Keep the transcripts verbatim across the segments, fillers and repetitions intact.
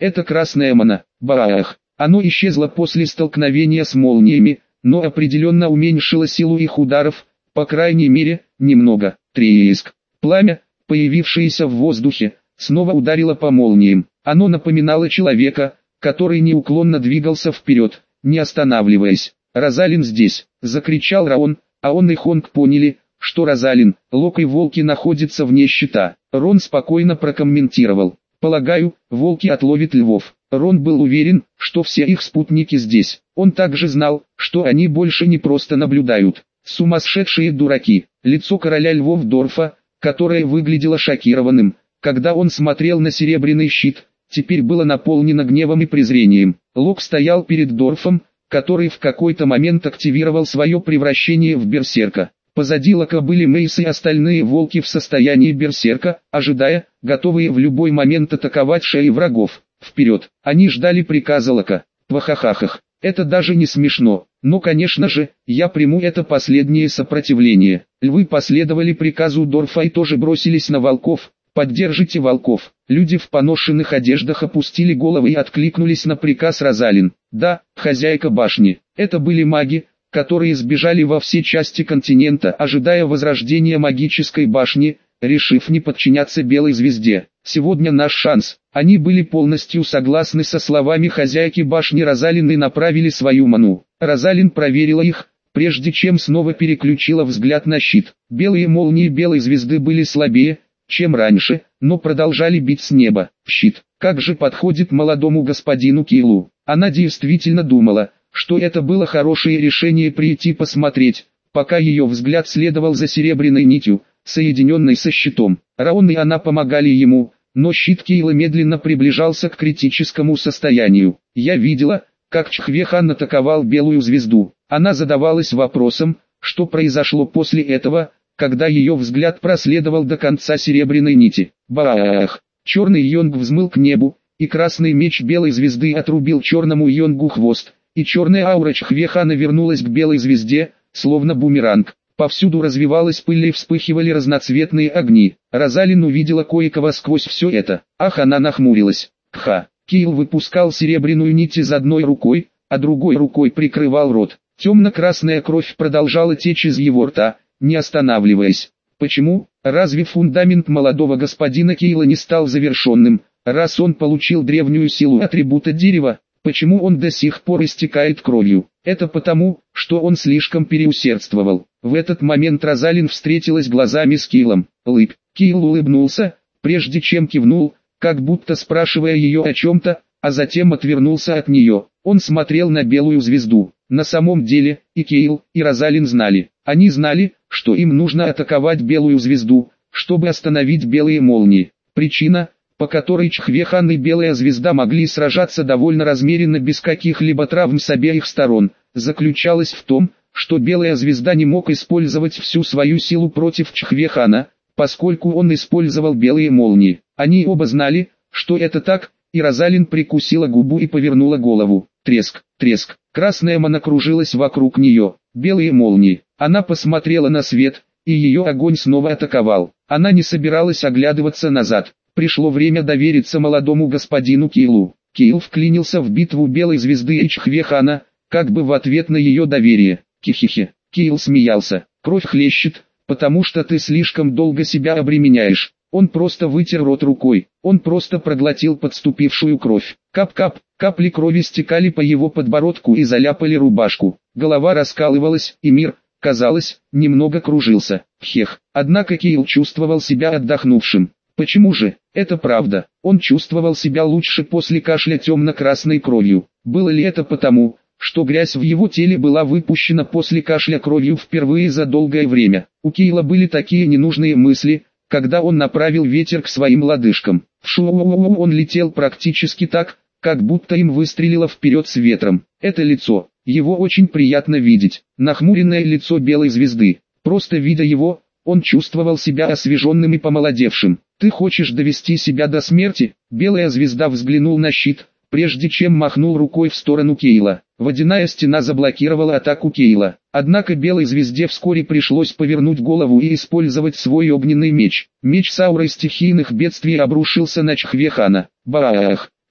Это красное мана. Баах. Оно исчезло после столкновения с молниями, но определенно уменьшило силу их ударов, по крайней мере, немного. Треск. Пламя, появившееся в воздухе, снова ударило по молниям. Оно напоминало человека, который неуклонно двигался вперед, не останавливаясь. «Розалин здесь!» — закричал Раон, а он и Хонг поняли, что Розалин, Лок и волки находятся вне щита. Рон спокойно прокомментировал: «Полагаю, волки отловят львов». Рон был уверен, что все их спутники здесь. Он также знал, что они больше не просто наблюдают. Сумасшедшие дураки. Лицо короля львов Дорфа, которое выглядело шокированным, когда он смотрел на серебряный щит, теперь было наполнено гневом и презрением. Лок стоял перед Дорфом, который в какой-то момент активировал свое превращение в берсерка. Позади Лока были Мейс и остальные волки в состоянии берсерка, ожидая, готовые в любой момент атаковать шеи врагов. Вперед! Они ждали приказа Лока. Пахахахах. Это даже не смешно. Но, конечно же, я приму это последнее сопротивление. Львы последовали приказу Дорфа и тоже бросились на волков. «Поддержите волков». Люди в поношенных одеждах опустили головы и откликнулись на приказ Розалин. Да, хозяйка башни. Это были маги, которые сбежали во все части континента, ожидая возрождения магической башни, решив не подчиняться Белой Звезде. Сегодня наш шанс. Они были полностью согласны со словами хозяйки башни Розалин и направили свою ману. Розалин проверила их, прежде чем снова переключила взгляд на щит. Белые молнии Белой Звезды были слабее, чем раньше, но продолжали бить с неба. Щит, как же подходит молодому господину Килу. Она действительно думала, что это было хорошее решение прийти посмотреть, пока ее взгляд следовал за серебряной нитью, соединенной со щитом. Раон и она помогали ему, но щит Кейла медленно приближался к критическому состоянию. Я видела, как Чхвехан атаковал Белую Звезду. Она задавалась вопросом, что произошло после этого, когда ее взгляд проследовал до конца серебряной нити. Баах! Черный Йонг взмыл к небу, и красный меч Белой Звезды отрубил черному Йонгу хвост, и черная аура Чхвехана вернулась к Белой Звезде, словно бумеранг. Повсюду развивалась пыль и вспыхивали разноцветные огни. Розалин увидела кое-кого сквозь все это. Ах, она нахмурилась. Кха! Кил выпускал серебряную нить из одной рукой, а другой рукой прикрывал рот. Темно-красная кровь продолжала течь из его рта, не останавливаясь. Почему? Разве фундамент молодого господина Кейла не стал завершенным, раз он получил древнюю силу атрибута дерева? Почему он до сих пор истекает кровью? Это потому, что он слишком переусердствовал. В этот момент Розалин встретилась глазами с Килом. Лыб. Кил улыбнулся, прежде чем кивнул, как будто спрашивая ее о чем-то, а затем отвернулся от нее. Он смотрел на Белую Звезду. На самом деле, и Кейл, и Розалин знали. Они знали, что им нужно атаковать Белую Звезду, чтобы остановить белые молнии. Причина, по которой Чхвехан и Белая Звезда могли сражаться довольно размеренно без каких-либо травм с обеих сторон, заключалась в том, что Белая Звезда не мог использовать всю свою силу против Чхвехана, поскольку он использовал белые молнии. Они оба знали, что это так, и Розалин прикусила губу и повернула голову. Треск, треск. Красная мана кружилась вокруг нее. Белые молнии. Она посмотрела на свет, и ее огонь снова атаковал. Она не собиралась оглядываться назад. Пришло время довериться молодому господину Килу. Кил вклинился в битву Белой Звезды и Чхвехана, как бы в ответ на ее доверие. Хихихи. Кил смеялся. Кровь хлещет, потому что ты слишком долго себя обременяешь. Он просто вытер рот рукой. Он просто проглотил подступившую кровь. Кап-кап, капли крови стекали по его подбородку и заляпали рубашку. Голова раскалывалась, и мир, казалось, немного кружился. Хех. Однако Кил чувствовал себя отдохнувшим. Почему же? Это правда. Он чувствовал себя лучше после кашля темно-красной кровью. Было ли это потому, что грязь в его теле была выпущена после кашля кровью впервые за долгое время? У Кила были такие ненужные мысли, когда он направил ветер к своим лодыжкам. В шоу он летел практически так, как будто им выстрелило вперед с ветром. Это лицо, его очень приятно видеть. Нахмуренное лицо Белой Звезды. Просто видя его, он чувствовал себя освеженным и помолодевшим. «Ты хочешь довести себя до смерти?» Белая Звезда взглянул на щит, прежде чем махнул рукой в сторону Кейла. Водяная стена заблокировала атаку Кейла. Однако Белой Звезде вскоре пришлось повернуть голову и использовать свой огненный меч. Меч с аурой стихийных бедствий обрушился на Чхвехана. Баах!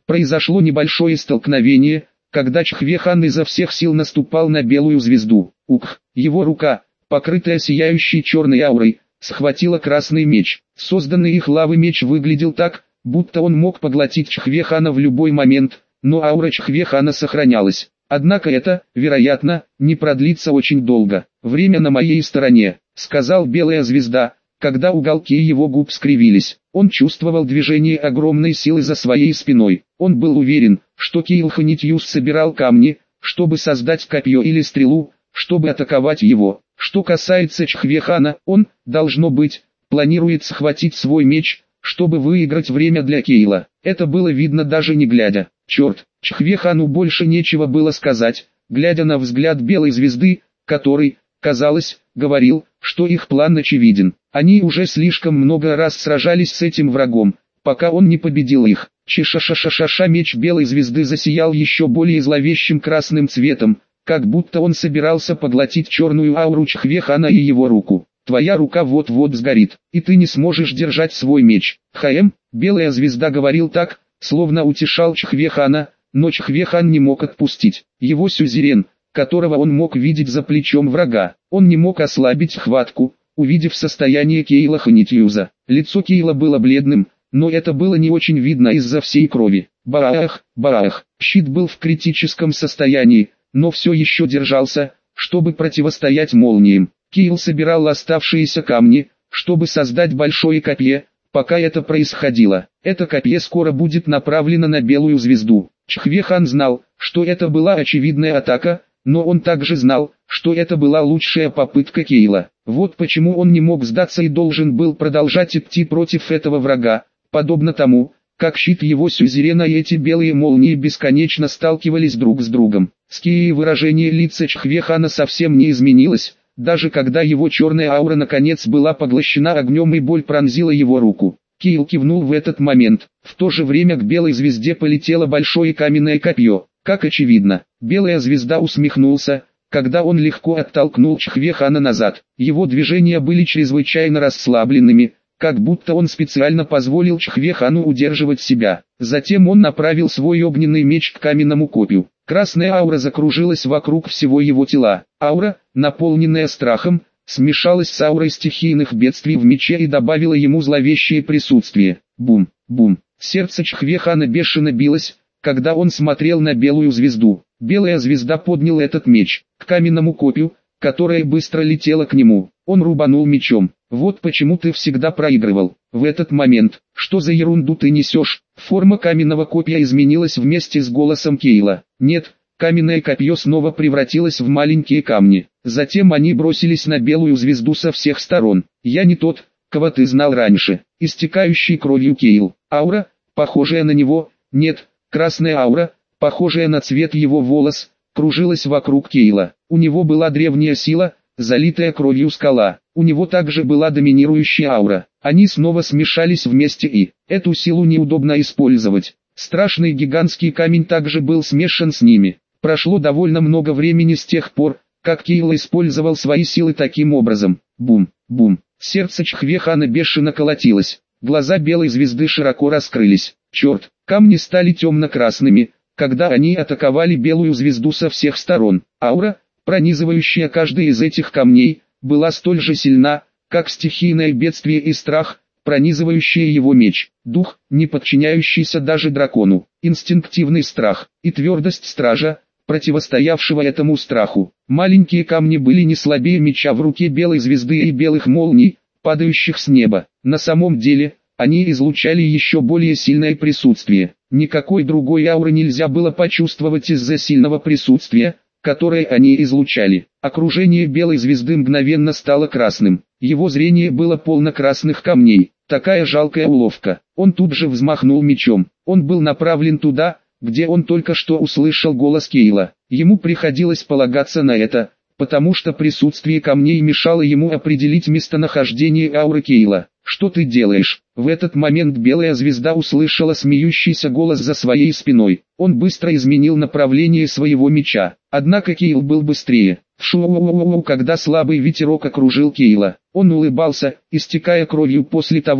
Произошло небольшое столкновение, когда Чхвехан изо всех сил наступал на белую звезду. Ух, его рука, покрытая сияющей черной аурой, схватила красный меч. Созданный их лавы меч выглядел так, будто он мог поглотить Чхвехана в любой момент, но аура Чхвехана сохранялась. Однако это, вероятно, не продлится очень долго. «Время на моей стороне», — сказал белая звезда, когда уголки его губ скривились. Он чувствовал движение огромной силы за своей спиной. Он был уверен, что Кейл Ханитьюс собирал камни, чтобы создать копье или стрелу, чтобы атаковать его. Что касается Чхвехана, он, должно быть, планирует схватить свой меч, чтобы выиграть время для Кейла. Это было видно даже не глядя. Черт, Чхвехану больше нечего было сказать, глядя на взгляд белой звезды, который, казалось, говорил, что их план очевиден. Они уже слишком много раз сражались с этим врагом, пока он не победил их. Чешашашашаша меч белой звезды засиял еще более зловещим красным цветом, как будто он собирался поглотить черную ауру Чхвехана и его руку. Твоя рука вот-вот сгорит, и ты не сможешь держать свой меч. Хаэм, белая звезда говорил так, словно утешал Чхвехана, но Чхвехан не мог отпустить. Его сюзерен, которого он мог видеть за плечом врага, он не мог ослабить хватку, увидев состояние Кейла Ханитьюза. Лицо Кейла было бледным, но это было не очень видно из-за всей крови. Баах, баах, щит был в критическом состоянии, но все еще держался, чтобы противостоять молниям. Кейл собирал оставшиеся камни, чтобы создать большое копье. Пока это происходило, это копье скоро будет направлено на белую звезду. Чхвехан знал, что это была очевидная атака, но он также знал, что это была лучшая попытка Кейла. Вот почему он не мог сдаться и должен был продолжать идти против этого врага, подобно тому, как щит его сюзерена и эти белые молнии бесконечно сталкивались друг с другом. Ские выражение лица Чхвехана совсем не изменилось, даже когда его черная аура наконец была поглощена огнем и боль пронзила его руку. Кейл кивнул в этот момент. В то же время к белой звезде полетело большое каменное копье. Как очевидно, белая звезда усмехнулся, когда он легко оттолкнул Чхвехана назад. Его движения были чрезвычайно расслабленными, как будто он специально позволил Чхвехану удерживать себя. Затем он направил свой огненный меч к каменному копью. Красная аура закружилась вокруг всего его тела. Аура, наполненная страхом, смешалась с аурой стихийных бедствий в мече и добавила ему зловещее присутствие. Бум, бум. Сердце Чхвехана бешено билось, когда он смотрел на белую звезду. Белая звезда поднял этот меч к каменному копью, которое быстро летело к нему. Он рубанул мечом. Вот почему ты всегда проигрывал. В этот момент, что за ерунду ты несешь? Форма каменного копья изменилась вместе с голосом Кейла. Нет, каменное копье снова превратилось в маленькие камни. Затем они бросились на белую звезду со всех сторон. Я не тот, кого ты знал раньше. Истекающий кровью Кейл. Аура, похожая на него, нет, красная аура, похожая на цвет его волос, кружилась вокруг Кейла. У него была древняя сила, залитая кровью скала. У него также была доминирующая аура. Они снова смешались вместе и, эту силу неудобно использовать. Страшный гигантский камень также был смешан с ними. Прошло довольно много времени с тех пор, как Кейл использовал свои силы таким образом. Бум, бум. Сердце Чхвехана бешено колотилось. Глаза белой звезды широко раскрылись. Черт, камни стали темно-красными, когда они атаковали белую звезду со всех сторон. Аура, пронизывающая каждый из этих камней, была столь же сильна, как стихийное бедствие и страх, пронизывающие его меч. Дух, не подчиняющийся даже дракону. Инстинктивный страх и твердость стража, противостоявшего этому страху. Маленькие камни были не слабее меча в руке белой звезды и белых молний, падающих с неба. На самом деле, они излучали еще более сильное присутствие. Никакой другой ауры нельзя было почувствовать из-за сильного присутствия, которое они излучали. Окружение белой звезды мгновенно стало красным. Его зрение было полно красных камней. Такая жалкая уловка. Он тут же взмахнул мечом. Он был направлен туда, где он только что услышал голос Кейла. Ему приходилось полагаться на это, потому что присутствие камней мешало ему определить местонахождение ауры Кейла. «Что ты делаешь?» В этот момент белая звезда услышала смеющийся голос за своей спиной. Он быстро изменил направление своего меча. Однако Кейл был быстрее. Шу-у-у-у-у, когда слабый ветерок окружил Кейла, он улыбался, истекая кровью после того,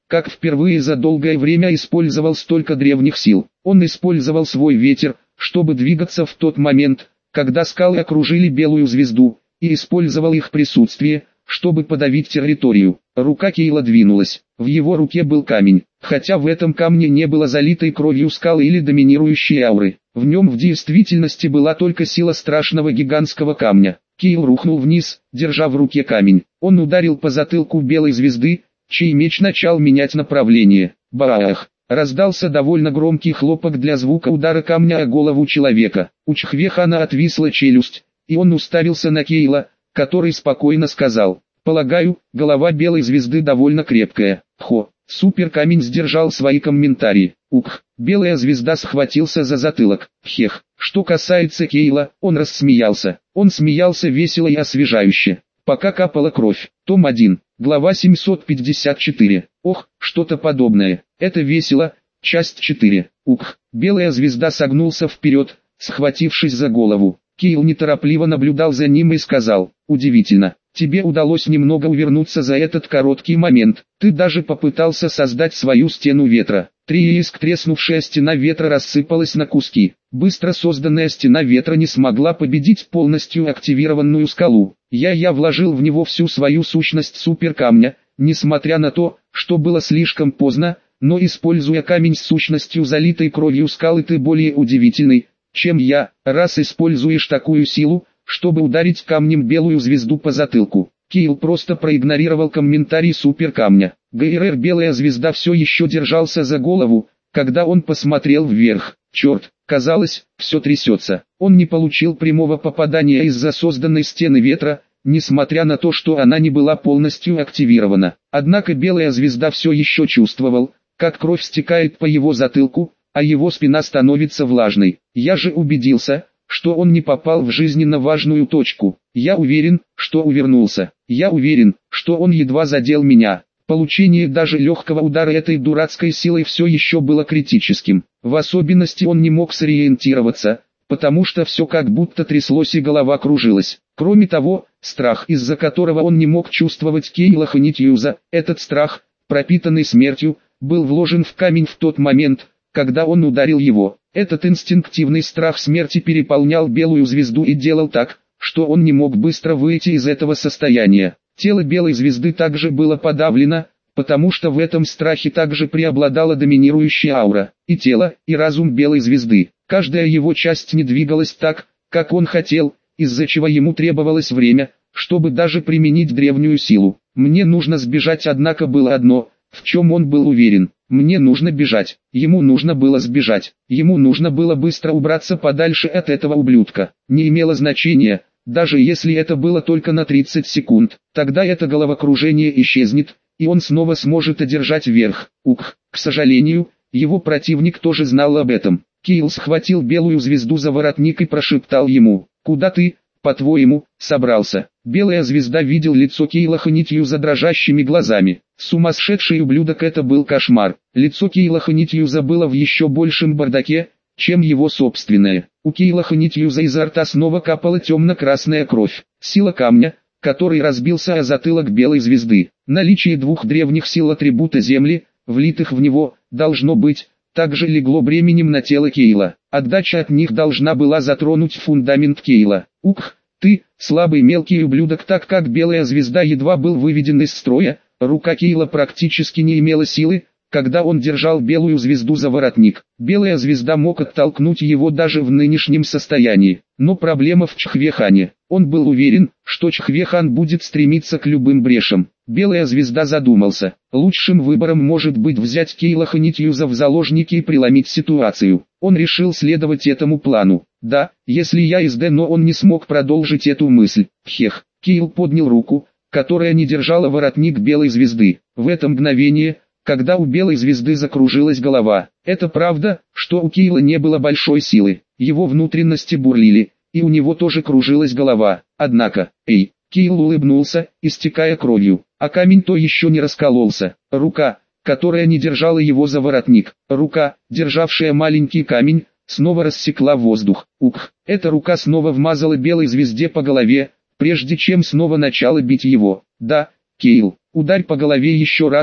как впервые за долгое время использовал столько древних сил. Он использовал свой ветер, чтобы двигаться в тот момент, когда скалы окружили белую звезду, и использовал их присутствие, чтобы подавить территорию. Рука Кейла двинулась. В его руке был камень, хотя в этом камне не было залитой кровью скалы или доминирующей ауры. В нем в действительности была только сила страшного гигантского камня. Кейл рухнул вниз, держа в руке камень. Он ударил по затылку белой звезды, чей меч начал менять направление. Баах! Раздался довольно громкий хлопок для звука удара камня о голову человека. У Чхвехана отвисла челюсть, и он уставился на Кейла, который спокойно сказал: «Полагаю, голова белой звезды довольно крепкая». Хо, суперкамень сдержал свои комментарии. Ух, белая звезда схватился за затылок. Хех, что касается Кейла, он рассмеялся. Он смеялся весело и освежающе, пока капала кровь. Том один, глава семьсот пятьдесят четыре. Ох, что-то подобное. Это весело. Часть четыре. Ух, белая звезда согнулся вперед, схватившись за голову. Кейл неторопливо наблюдал за ним и сказал: «Удивительно, тебе удалось немного увернуться за этот короткий момент. Ты даже попытался создать свою стену ветра». Трииск треснувшая стена ветра рассыпалась на куски. Быстро созданная стена ветра не смогла победить полностью активированную скалу. Я-я вложил в него всю свою сущность суперкамня, несмотря на то, что было слишком поздно, но используя камень с сущностью залитой кровью скалы, ты более удивительный, чем я, раз используешь такую силу, чтобы ударить камнем белую звезду по затылку. Кейл просто проигнорировал комментарий суперкамня. ГРР белая звезда все еще держался за голову, когда он посмотрел вверх. Черт, казалось, все трясется. Он не получил прямого попадания из-за созданной стены ветра, несмотря на то, что она не была полностью активирована. Однако белая звезда все еще чувствовал, как кровь стекает по его затылку, а его спина становится влажной. Я же убедился, что он не попал в жизненно важную точку. Я уверен, что увернулся. Я уверен, что он едва задел меня. Получение даже легкого удара этой дурацкой силой все еще было критическим. В особенности он не мог сориентироваться, потому что все как будто тряслось и голова кружилась. Кроме того, страх, из-за которого он не мог чувствовать Кейла Ханитьюза, этот страх, пропитанный смертью, был вложен в камень в тот момент, когда он ударил его. Этот инстинктивный страх смерти переполнял белую звезду и делал так, что он не мог быстро выйти из этого состояния. Тело белой звезды также было подавлено, потому что в этом страхе также преобладала доминирующая аура. И тело, и разум белой звезды. Каждая его часть не двигалась так, как он хотел, из-за чего ему требовалось время, чтобы даже применить древнюю силу. Мне нужно сбежать, однако было одно, в чем он был уверен. Мне нужно бежать. Ему нужно было сбежать. Ему нужно было быстро убраться подальше от этого ублюдка. Не имело значения, даже если это было только на тридцать секунд. Тогда это головокружение исчезнет, и он снова сможет одержать верх. Ух, к сожалению, его противник тоже знал об этом. Кейл схватил белую звезду за воротник и прошептал ему: «Куда ты, по-твоему, собрался?» Белая звезда видел лицо Кейла Ханитьюза дрожащими глазами. Сумасшедший ублюдок, это был кошмар. Лицо Кейла Ханитьюза было в еще большем бардаке, чем его собственное. У Кейла Ханитьюза изо рта снова капала темно-красная кровь. Сила камня, который разбился о затылок белой звезды. Наличие двух древних сил атрибута земли, влитых в него, должно быть, также легло бременем на тело Кейла. Отдача от них должна была затронуть фундамент Кейла. Ух, ты, слабый мелкий ублюдок, так как белая звезда едва был выведен из строя, рука Кейла практически не имела силы, когда он держал белую звезду за воротник. Белая звезда мог оттолкнуть его даже в нынешнем состоянии. Но проблема в Чхвехане. Он был уверен, что Чхвехан будет стремиться к любым брешам. Белая звезда задумался. Лучшим выбором может быть взять Кейла Ханитьюза в заложники и преломить ситуацию. Он решил следовать этому плану. Да, если я из Д, но он не смог продолжить эту мысль. Хех. Кейл поднял руку, которая не держала воротник белой звезды. В это мгновение, когда у белой звезды закружилась голова, это правда, что у Кейла не было большой силы. Его внутренности бурлили, и у него тоже кружилась голова. Однако, эй, Кейл улыбнулся, истекая кровью, а камень то еще не раскололся. Рука, которая не держала его за воротник, рука, державшая маленький камень, снова рассекла воздух. Ух, эта рука снова вмазала белой звезде по голове, прежде чем снова начала бить его. Да, Кейл, ударь по голове еще раз,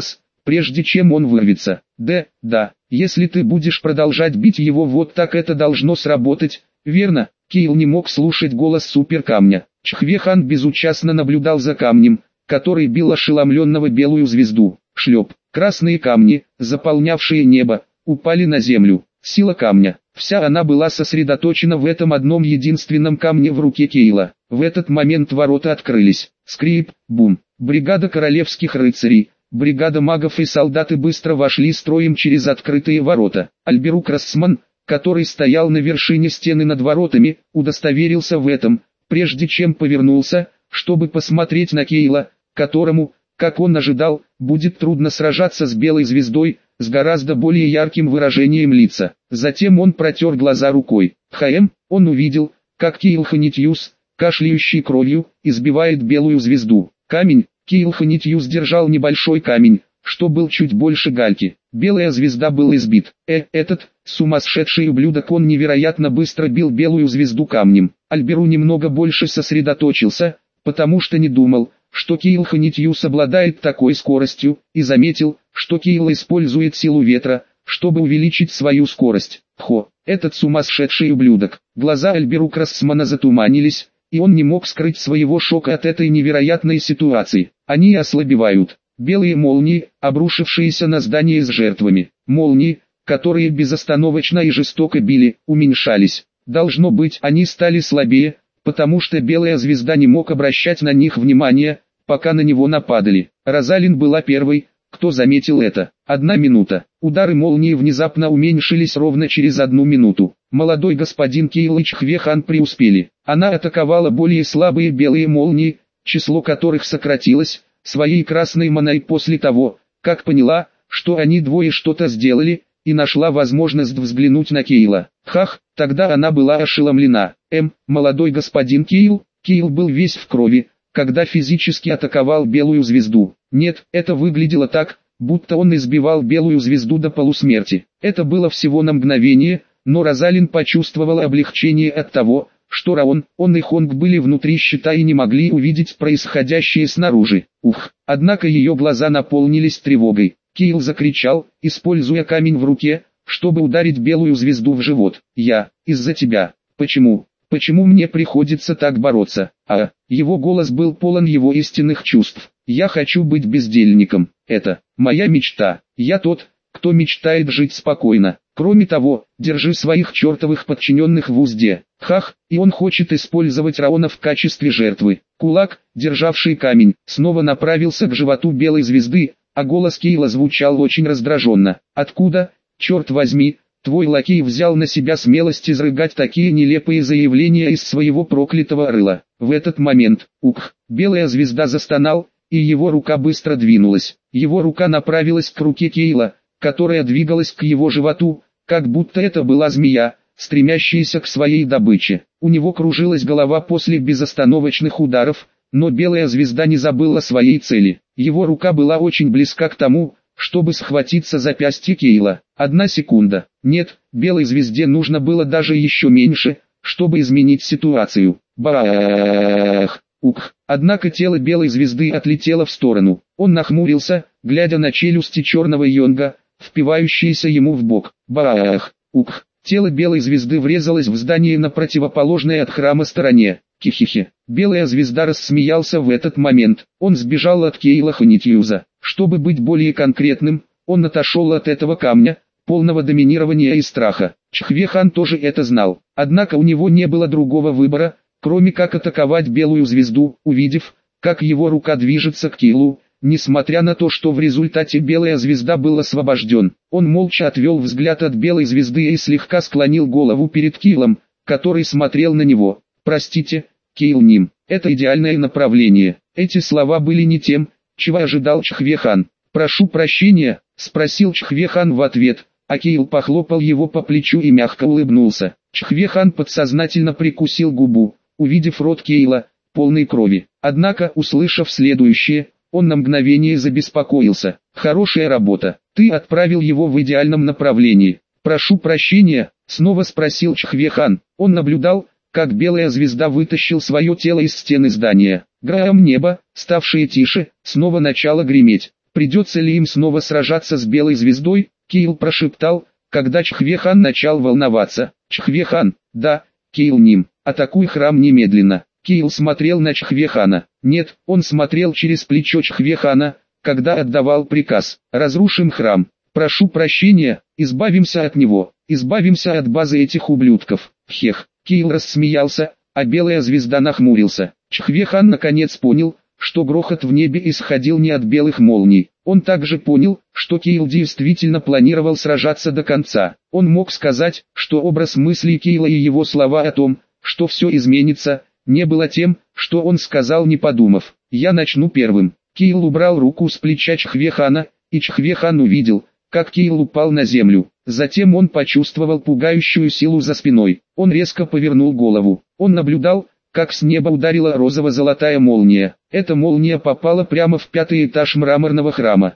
прежде чем он вырвется. Да, да, если ты будешь продолжать бить его вот так, это должно сработать, верно? Кейл не мог слушать голос суперкамня. Чхве-хан безучастно наблюдал за камнем, который бил ошеломленного белую звезду. Шлеп. Красные камни, заполнявшие небо, упали на землю. Сила камня. Вся она была сосредоточена в этом одном единственном камне в руке Кейла. В этот момент ворота открылись. Скрип, бум. Бригада королевских рыцарей, бригада магов и солдаты быстро вошли строем через открытые ворота. Альберук Рассман, который стоял на вершине стены над воротами, удостоверился в этом, прежде чем повернулся, чтобы посмотреть на Кейла, которому, как он ожидал, будет трудно сражаться с белой звездой, с гораздо более ярким выражением лица. Затем он протер глаза рукой. Хм, он увидел, как Кейл Ханитьюс, кашляющий кровью, избивает белую звезду. Камень, Кейл Ханитьюс держал небольшой камень, что был чуть больше гальки. Белая звезда был избит. Э, этот, сумасшедший ублюдок, он невероятно быстро бил белую звезду камнем. Альберу немного больше сосредоточился, потому что не думал, что Кейл Ханитьюс обладает такой скоростью, и заметил, что Кейл использует силу ветра, чтобы увеличить свою скорость. Хо, этот сумасшедший ублюдок. Глаза Альберу Крассмана затуманились, и он не мог скрыть своего шока от этой невероятной ситуации. Они ослабевают. Белые молнии, обрушившиеся на здание с жертвами. Молнии, которые безостановочно и жестоко били, уменьшались. Должно быть, они стали слабее, потому что белая звезда не мог обращать на них внимания, пока на него нападали. Розалин была первой, кто заметил это. Одна минута. Удары молнии внезапно уменьшились ровно через одну минуту. Молодой господин Кейл и Чхве-хан преуспели. Она атаковала более слабые белые молнии, число которых сократилось, своей красной маной после того, как поняла, что они двое что-то сделали, и нашла возможность взглянуть на Кейла. Хах, тогда она была ошеломлена. М, молодой господин Кейл, Кейл был весь в крови, когда физически атаковал белую звезду. Нет, это выглядело так, будто он избивал белую звезду до полусмерти. Это было всего на мгновение, но Розалин почувствовала облегчение от того, что Раон, он и Хонг были внутри щита и не могли увидеть происходящее снаружи. Ух, однако ее глаза наполнились тревогой. Кейл закричал, используя камень в руке, чтобы ударить белую звезду в живот. «Я, из-за тебя. Почему? Почему мне приходится так бороться?» А, его голос был полон его истинных чувств. «Я хочу быть бездельником. Это моя мечта. Я тот, кто мечтает жить спокойно. Кроме того, держи своих чертовых подчиненных в узде. Хах, и он хочет использовать Раона в качестве жертвы». Кулак, державший камень, снова направился к животу белой звезды, а голос Кейла звучал очень раздраженно. «Откуда, черт возьми, твой лакей взял на себя смелость изрыгать такие нелепые заявления из своего проклятого рыла?» В этот момент, ух, белая звезда застонал, и его рука быстро двинулась. Его рука направилась к руке Кейла, которая двигалась к его животу, как будто это была змея, стремящаяся к своей добыче. У него кружилась голова после безостановочных ударов, но белая звезда не забыла своей цели. Его рука была очень близка к тому, чтобы схватиться за запястье Кейла. Одна секунда. Нет, белой звезде нужно было даже еще меньше, чтобы изменить ситуацию. Бах! Ух! Однако тело белой звезды отлетело в сторону. Он нахмурился, глядя на челюсти черного йонга, впивающиеся ему в бок. Бах! Ух! Тело белой звезды врезалось в здание на противоположной от храма стороне. Хихихи. Белая звезда рассмеялся в этот момент. Он сбежал от Кейла Ханитьюза. Чтобы быть более конкретным, он отошел от этого камня, полного доминирования и страха. Чхве-хан тоже это знал. Однако у него не было другого выбора, кроме как атаковать белую звезду, увидев, как его рука движется к Кейлу. Несмотря на то, что в результате белая звезда был освобожден, он молча отвел взгляд от белой звезды и слегка склонил голову перед Кейлом, который смотрел на него. «Простите, Кейл Ним, это идеальное направление». Эти слова были не тем, чего ожидал Чхве-хан. «Прошу прощения», — спросил Чхве-хан в ответ, а Кейл похлопал его по плечу и мягко улыбнулся. Чхве-хан подсознательно прикусил губу, увидев рот Кейла, полный крови. Однако, услышав следующее, он на мгновение забеспокоился. «Хорошая работа. Ты отправил его в идеальном направлении». «Прошу прощения», — снова спросил Чхве-хан. Он наблюдал, как белая звезда вытащил свое тело из стены здания. Гром неба, ставшее тише, снова начало греметь. Придется ли им снова сражаться с Белой Звездой? Кейл прошептал, когда Чхве-хан начал волноваться. Чхве-хан, да, Кейл Ним, атакуй храм немедленно. Кейл смотрел на Чхве-хана. Нет, он смотрел через плечо Чхве-хана, когда отдавал приказ. Разрушим храм. Прошу прощения, избавимся от него, избавимся от базы этих ублюдков. Хех. Кейл рассмеялся, а Белая Звезда нахмурился. Чхве-хан наконец понял, что грохот в небе исходил не от белых молний. Он также понял, что Кейл действительно планировал сражаться до конца. Он мог сказать, что образ мыслей Кейла и его слова о том, что все изменится, не было тем, что он сказал не подумав. «Я начну первым». Кейл убрал руку с плеча Чхве-хана, и Чхве-хан увидел, как Кейл упал на землю. Затем он почувствовал пугающую силу за спиной. Он резко повернул голову. Он наблюдал, как с неба ударила розово-золотая молния. Эта молния попала прямо в пятый этаж мраморного храма.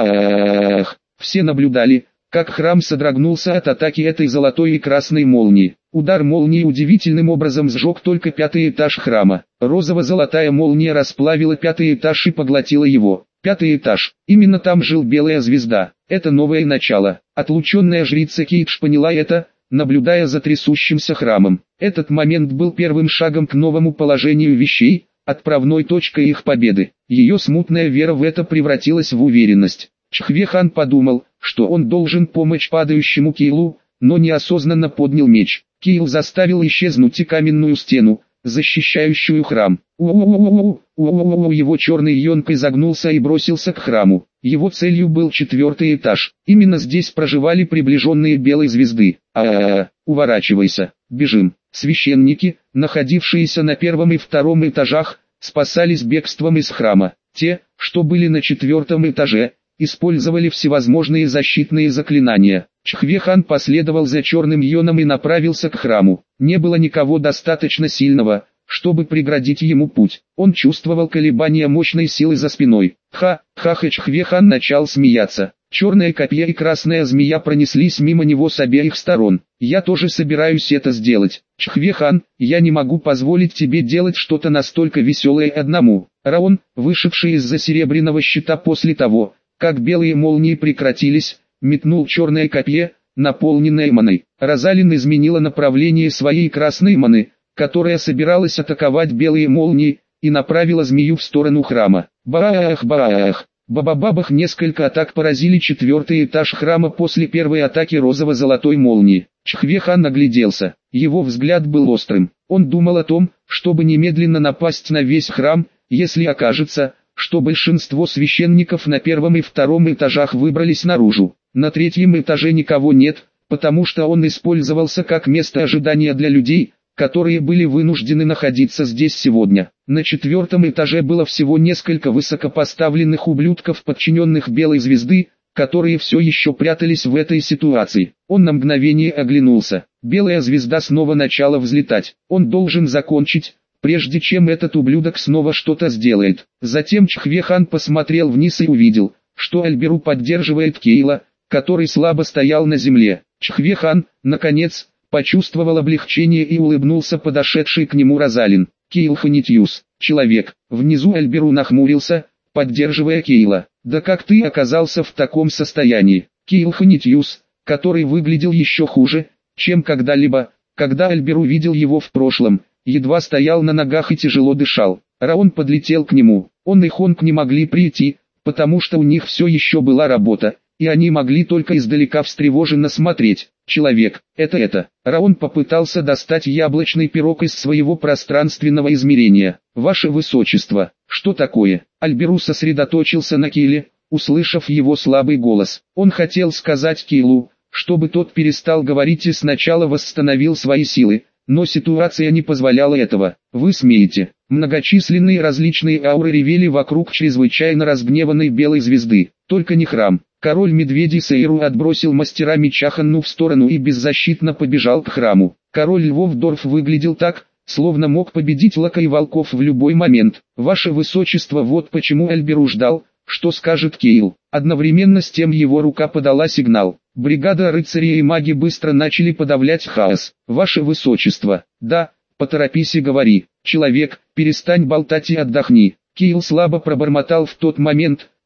Бах! Все наблюдали, как храм содрогнулся от атаки этой золотой и красной молнии. Удар молнии удивительным образом сжег только пятый этаж храма. Розово-золотая молния расплавила пятый этаж и поглотила его. Пятый этаж. Именно там жил Белая Звезда. Это новое начало. Отлученная жрица Кейдж поняла это, наблюдая за трясущимся храмом. Этот момент был первым шагом к новому положению вещей, отправной точкой их победы. Ее смутная вера в это превратилась в уверенность. Чхве-хан подумал, что он должен помочь падающему Кейлу, но неосознанно поднял меч. Кейл заставил исчезнуть и каменную стену, защищающую храм. У-у-у-у-у, у-у-у-у, его черный йонг изогнулся и бросился к храму. Его целью был четвертый этаж. Именно здесь проживали приближенные Белой Звезды. А-а-а, уворачивайся, бежим. Священники, находившиеся на первом и втором этажах, спасались бегством из храма. Те, что были на четвертом этаже, использовали всевозможные защитные заклинания. Чхве-хан последовал за черным йоном и направился к храму. Не было никого достаточно сильного, чтобы преградить ему путь. Он чувствовал колебания мощной силы за спиной. Ха-ха-ха, Чхве-хан начал смеяться. Черное копье и красная змея пронеслись мимо него с обеих сторон. «Я тоже собираюсь это сделать. Чхве-хан, я не могу позволить тебе делать что-то настолько веселое одному». Раон, вышедший из-за серебряного щита после того, как белые молнии прекратились, метнул черное копье, наполненное маной. Розалин изменила направление своей красной маны, которая собиралась атаковать белые молнии, и направила змею в сторону храма. Баах-баах! Бабабабах! Несколько атак поразили четвертый этаж храма после первой атаки розово-золотой молнии. Чхве-хан огляделся. Его взгляд был острым. Он думал о том, чтобы немедленно напасть на весь храм, если окажется, что большинство священников на первом и втором этажах выбрались наружу. На третьем этаже никого нет, потому что он использовался как место ожидания для людей, которые были вынуждены находиться здесь сегодня. На четвертом этаже было всего несколько высокопоставленных ублюдков, подчиненных Белой Звезды, которые все еще прятались в этой ситуации. Он на мгновение оглянулся. Белая Звезда снова начала взлетать. Он должен закончить, прежде чем этот ублюдок снова что-то сделает. Затем Чхве-хан посмотрел вниз и увидел, что Альберу поддерживает Кейла, который слабо стоял на земле. Чхве-хан, наконец, почувствовал облегчение и улыбнулся подошедший к нему Розалин. Кейл Ханитьюс, человек. Внизу Альберу нахмурился, поддерживая Кейла. «Да как ты оказался в таком состоянии?» Кейл Ханитьюс, который выглядел еще хуже, чем когда-либо, когда Альберу видел его в прошлом, едва стоял на ногах и тяжело дышал. Раон подлетел к нему. Он и Хонг не могли прийти, потому что у них все еще была работа, и они могли только издалека встревоженно смотреть. «Человек, это это». Раон попытался достать яблочный пирог из своего пространственного измерения. «Ваше Высочество, что такое?» Альберу сосредоточился на Кейле, услышав его слабый голос. Он хотел сказать Кейлу, чтобы тот перестал говорить и сначала восстановил свои силы, но ситуация не позволяла этого. «Вы смеете». Многочисленные различные ауры ревели вокруг чрезвычайно разгневанной Белой Звезды. Только не храм. Король медведей Сейру отбросил мастера меча Ханну в сторону и беззащитно побежал к храму. Король львов Дорф выглядел так, словно мог победить лака и волков в любой момент. «Ваше Высочество, вот почему Альберу ждал, что скажет Кейл». Одновременно с тем его рука подала сигнал. Бригада рыцарей и маги быстро начали подавлять хаос. «Ваше Высочество». «Да, поторопись и говори». «Человек, перестань болтать и отдохни». Кейл слабо пробормотал в тот момент,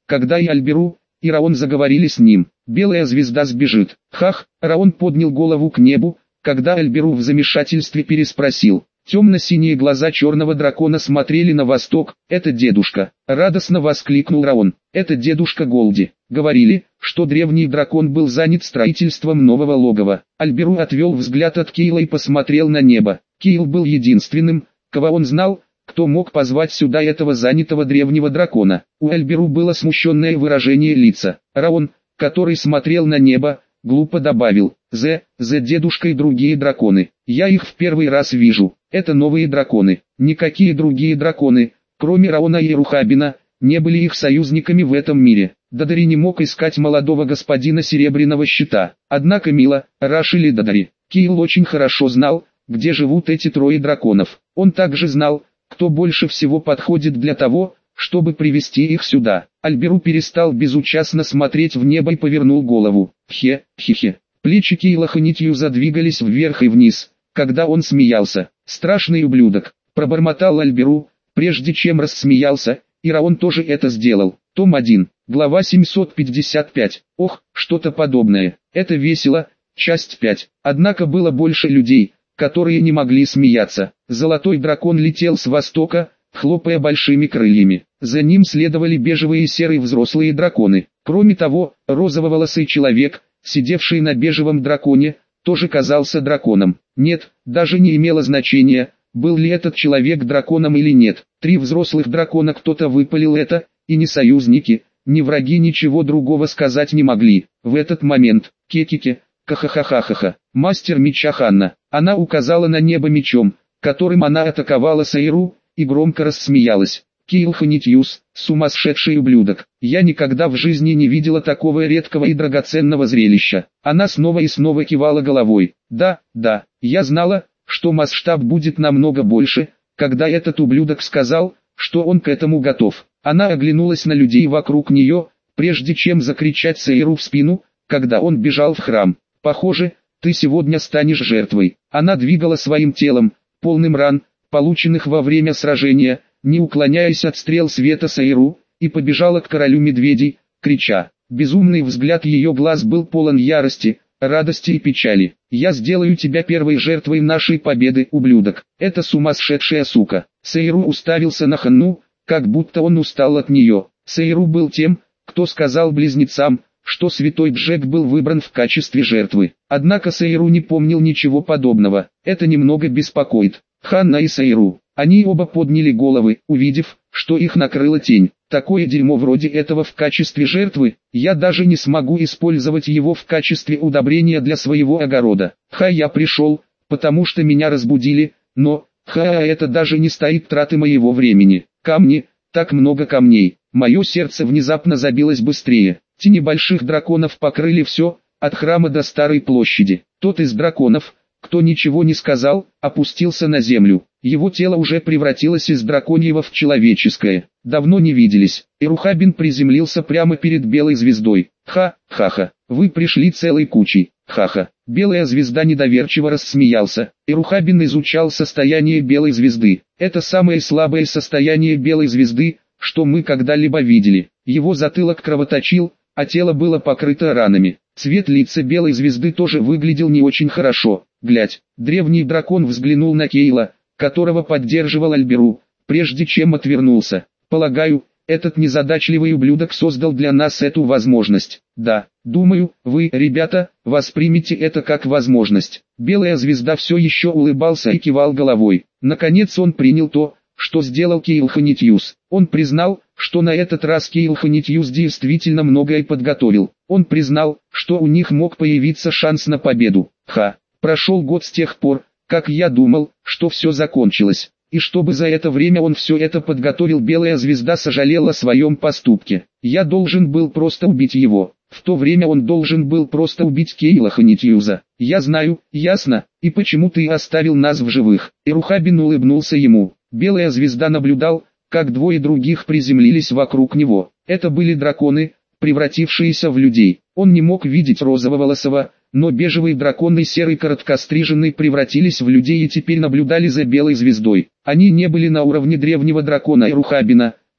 когда и Альберу, и Раон заговорили с ним. Белая звезда сбежит. Хах, Раон поднял голову к небу, когда Альберу в замешательстве переспросил. Темно-синие глаза черного дракона смотрели на восток. «Это дедушка!» — радостно воскликнул Раон. «Это дедушка Голди!» Говорили, что древний дракон был занят строительством нового логова. Альберу отвел взгляд от Кейла и посмотрел на небо. Кейл был единственным, кого он знал, кто мог позвать сюда этого занятого древнего дракона. У Альберу было смущенное выражение лица. Раон, который смотрел на небо, глупо добавил: «Зе, зе дедушка и другие драконы. Я их в первый раз вижу. Это новые драконы. Никакие другие драконы, кроме Раона и Рухабина, не были их союзниками в этом мире». Дадари не мог искать молодого господина Серебряного Щита. Однако Мила, Раш или Дадари, Кейл очень хорошо знал, где живут эти трое драконов. Он также знал, кто больше всего подходит для того, чтобы привести их сюда. Альберу перестал безучастно смотреть в небо и повернул голову. Хе, хе-хе. Плечи Кейла нитью задвигались вверх и вниз, когда он смеялся. «Страшный ублюдок», — пробормотал Альберу, прежде чем рассмеялся, и Раон тоже это сделал. Том один, глава семьсот пятьдесят пять. Ох, что-то подобное. Это весело. Часть пять. Однако было больше людей, которые не могли смеяться. Золотой дракон летел с востока, хлопая большими крыльями. За ним следовали бежевые и серые взрослые драконы. Кроме того, розововолосый человек, сидевший на бежевом драконе, тоже казался драконом. Нет, даже не имело значения, был ли этот человек драконом или нет. Три взрослых дракона, кто-то выпалил это, и ни союзники, ни враги ничего другого сказать не могли. В этот момент, кекике, ха-ха-ха-ха-ха, мастер меча Ханна, она указала на небо мечом, которым она атаковала Сейру, и громко рассмеялась. Кейл Ханитьюс, сумасшедший ублюдок. Я никогда в жизни не видела такого редкого и драгоценного зрелища. Она снова и снова кивала головой. Да, да, я знала, что масштаб будет намного больше, когда этот ублюдок сказал, что он к этому готов. Она оглянулась на людей вокруг нее, прежде чем закричать Сейру в спину, когда он бежал в храм. Похоже, ты сегодня станешь жертвой. Она двигала своим телом, полным ран, полученных во время сражения, не уклоняясь от стрел света Сейру, и побежала к королю медведей, крича. Безумный взгляд ее глаз был полон ярости, радости и печали. «Я сделаю тебя первой жертвой нашей победы, ублюдок. Это сумасшедшая сука». Сейру уставился на Ханну, как будто он устал от нее. Сейру был тем, кто сказал близнецам, что святой Джек был выбран в качестве жертвы. Однако Сейру не помнил ничего подобного. Это немного беспокоит. Ханна и Сейру. Они оба подняли головы, увидев, что их накрыла тень. Такое дерьмо вроде этого в качестве жертвы, я даже не смогу использовать его в качестве удобрения для своего огорода. Ха, я пришел, потому что меня разбудили, но, ха, это даже не стоит траты моего времени. Камни, так много камней. Мое сердце внезапно забилось быстрее. Тени больших драконов покрыли все, от храма до старой площади. Тот из драконов, кто ничего не сказал, опустился на землю. Его тело уже превратилось из драконьего в человеческое. Давно не виделись. Ирухабин приземлился прямо перед белой звездой. Ха-ха-ха, вы пришли целой кучей. Ха-ха. Белая звезда недоверчиво рассмеялся. Ирухабин изучал состояние белой звезды. Это самое слабое состояние белой звезды, что мы когда-либо видели. Его затылок кровоточил, а тело было покрыто ранами. Цвет лица белой звезды тоже выглядел не очень хорошо. Глядь, древний дракон взглянул на Кейла, которого поддерживал Альберу, прежде чем отвернулся. Полагаю, этот незадачливый ублюдок создал для нас эту возможность. Да, думаю, вы, ребята, воспримете это как возможность. Белая звезда все еще улыбался и кивал головой. Наконец он принял то, что сделал Кейл Ханитьюс. Он признал, что на этот раз Кейл Ханитьюс действительно многое подготовил. Он признал, что у них мог появиться шанс на победу. Ха, прошел год с тех пор, как я думал, что все закончилось. И чтобы за это время он все это подготовил, белая звезда сожалела о своем поступке. Я должен был просто убить его. В то время он должен был просто убить Кейла Ханитьюза. Я знаю, ясно, и почему ты оставил нас в живых. Ирухабин улыбнулся ему. Белая звезда наблюдал, как двое других приземлились вокруг него. Это были драконы, превратившиеся в людей. Он не мог видеть розововолосого, но бежевый дракон и серый короткостриженный превратились в людей и теперь наблюдали за белой звездой. Они не были на уровне древнего дракона Ирухабина,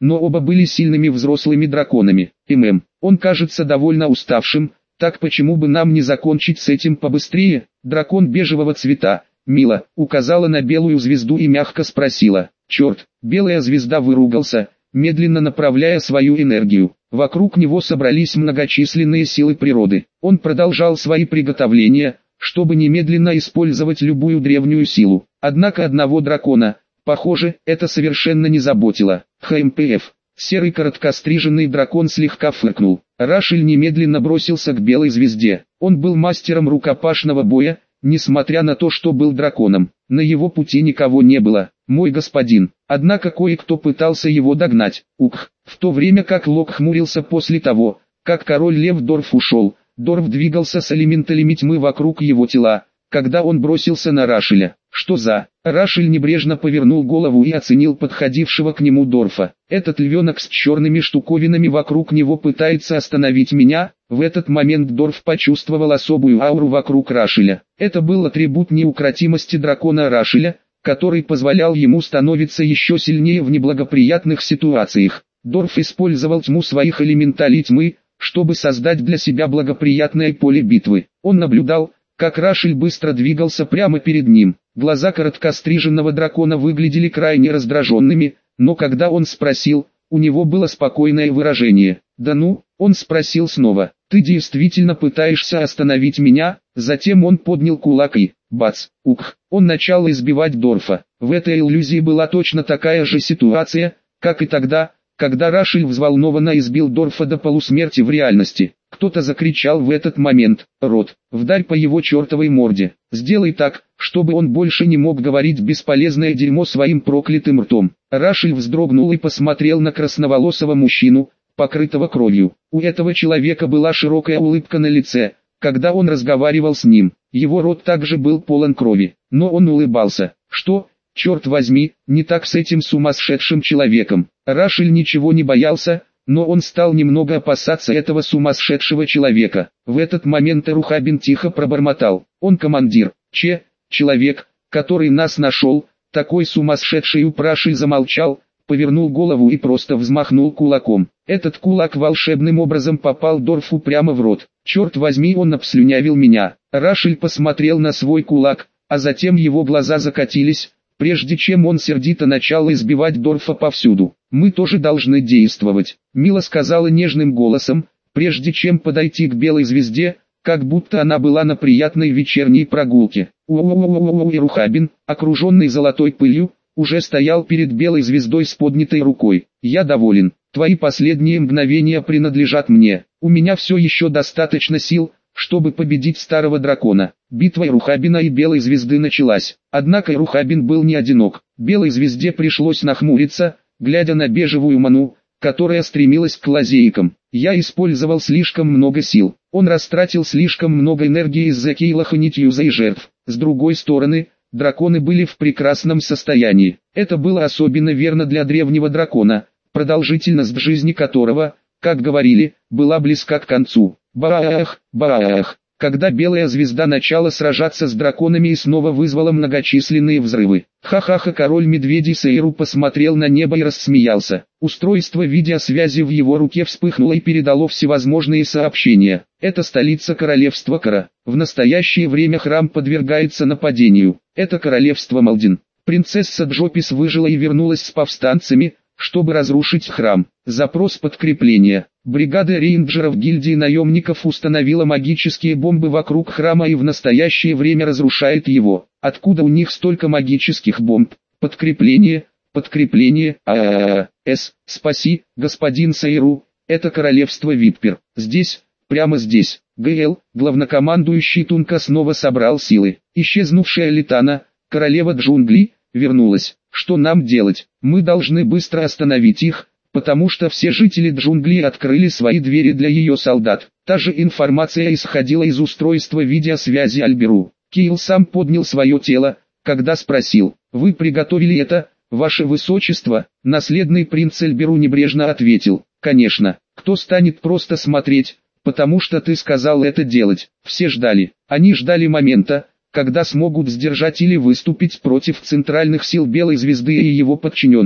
но оба были сильными взрослыми драконами. ММ, он кажется довольно уставшим, так почему бы нам не закончить с этим побыстрее? Дракон бежевого цвета, Мила, указала на белую звезду и мягко спросила. Черт, белая звезда выругался, медленно направляя свою энергию. Вокруг него собрались многочисленные силы природы. Он продолжал свои приготовления, чтобы немедленно использовать любую древнюю силу. Однако одного дракона, похоже, это совершенно не заботило. ХМПФ. Серый короткостриженный дракон слегка фыркнул. Рашель немедленно бросился к белой звезде. Он был мастером рукопашного боя, несмотря на то, что был драконом. На его пути никого не было, мой господин. Однако кое-кто пытался его догнать. Ух, в то время как Лок хмурился после того, как король Лев Дорф ушел, Дорф двигался с элементалями тьмы вокруг его тела, когда он бросился на Рашеля. Что за... Рашель небрежно повернул голову и оценил подходившего к нему Дорфа. Этот львенок с черными штуковинами вокруг него пытается остановить меня. В этот момент Дорф почувствовал особую ауру вокруг Рашеля. Это был атрибут неукротимости дракона Рашеля, который позволял ему становиться еще сильнее в неблагоприятных ситуациях. Дорф использовал тьму своих элементалей тьмы, чтобы создать для себя благоприятное поле битвы. Он наблюдал, как Рашель быстро двигался прямо перед ним. Глаза короткостриженного дракона выглядели крайне раздраженными, но когда он спросил, у него было спокойное выражение. «Да ну?» — он спросил снова. «Ты действительно пытаешься остановить меня?» Затем он поднял кулак и, бац, ух, он начал избивать Дорфа. В этой иллюзии была точно такая же ситуация, как и тогда, когда Рашель взволнованно избил Дорфа до полусмерти в реальности. Кто-то закричал в этот момент: «Рот, вдарь по его чертовой морде, сделай так, чтобы он больше не мог говорить бесполезное дерьмо своим проклятым ртом». Рашель вздрогнул и посмотрел на красноволосого мужчину, покрытого кровью. У этого человека была широкая улыбка на лице, когда он разговаривал с ним. Его рот также был полон крови, но он улыбался. Что, черт возьми, не так с этим сумасшедшим человеком? Рашель ничего не боялся, но он стал немного опасаться этого сумасшедшего человека. В этот момент Эрухабин тихо пробормотал: «Он командир, че, человек, который нас нашел, такой сумасшедший». Упрашель замолчал, повернул голову и просто взмахнул кулаком. Этот кулак волшебным образом попал Дорфу прямо в рот. «Черт возьми, он обслюнявил меня». Рашель посмотрел на свой кулак, а затем его глаза закатились, прежде чем он сердито начал избивать Дорфа повсюду. «Мы тоже должны действовать», — Мила сказала нежным голосом, прежде чем подойти к белой звезде, как будто она была на приятной вечерней прогулке. У-у-у-у-у-у, Эрухабин, окруженный золотой пылью, уже стоял перед белой звездой с поднятой рукой. «Я доволен, твои последние мгновения принадлежат мне, у меня все еще достаточно сил, чтобы победить старого дракона». Битва Эрухабина и белой звезды началась. Однако Эрухабин был не одинок. Белой звезде пришлось нахмуриться, глядя на бежевую ману, которая стремилась к лазейкам. «Я использовал слишком много сил. Он растратил слишком много энергии из-за Кейлаха Нитьюза и жертв. С другой стороны, драконы были в прекрасном состоянии. Это было особенно верно для древнего дракона, продолжительность жизни которого, как говорили, была близка к концу. Баах, баах. Когда белая звезда начала сражаться с драконами и снова вызвала многочисленные взрывы. Ха-ха-ха, король медведей Сейру посмотрел на небо и рассмеялся. Устройство видеосвязи в его руке вспыхнуло и передало всевозможные сообщения. Это столица королевства Кара. В настоящее время храм подвергается нападению. Это королевство Малдин. Принцесса Джопис выжила и вернулась с повстанцами, чтобы разрушить храм. Запрос подкрепления. Бригада рейнджеров гильдии наемников установила магические бомбы вокруг храма и в настоящее время разрушает его. Откуда у них столько магических бомб? Подкрепление, подкрепление, а с спаси, господин Сейру, это королевство Виппер. Здесь, прямо здесь. ГЛ, главнокомандующий Тунка снова собрал силы. Исчезнувшая Литана, королева джунглей, вернулась. Что нам делать? Мы должны быстро остановить их, потому что все жители джунглей открыли свои двери для ее солдат. Та же информация исходила из устройства видеосвязи Альберу. Кейл сам поднял свое тело, когда спросил: «Вы приготовили это, ваше высочество?» Наследный принц Альберу небрежно ответил: «Конечно, кто станет просто смотреть, потому что ты сказал это делать». Все ждали, они ждали момента, когда смогут сдержать или выступить против центральных сил Белой Звезды и его подчиненных.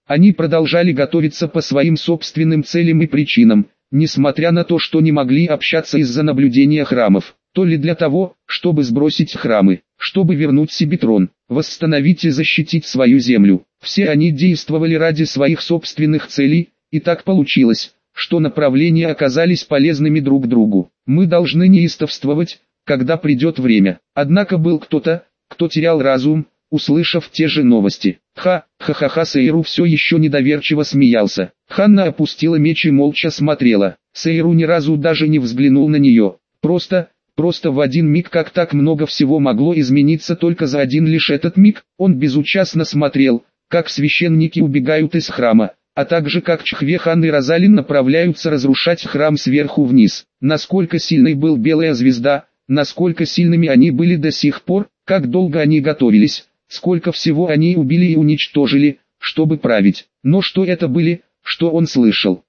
Они продолжали готовиться по своим собственным целям и причинам, несмотря на то, что не могли общаться из-за наблюдения храмов, то ли для того, чтобы сбросить храмы, чтобы вернуть себе трон, восстановить и защитить свою землю. Все они действовали ради своих собственных целей, и так получилось, что направления оказались полезными друг другу. Мы должны неистовствовать, когда придет время. Однако был кто-то, кто терял разум, услышав те же новости. Ха, ха-ха-ха, Сейру все еще недоверчиво смеялся. Ханна опустила меч и молча смотрела. Сейру ни разу даже не взглянул на нее. Просто, просто в один миг, как так много всего могло измениться только за один лишь этот миг. Он безучастно смотрел, как священники убегают из храма, а также как Чхве-хан и Розалин направляются разрушать храм сверху вниз. Насколько сильной был Белая Звезда, насколько сильными они были до сих пор, как долго они готовились, сколько всего они убили и уничтожили, чтобы править. Но что это были, что он слышал?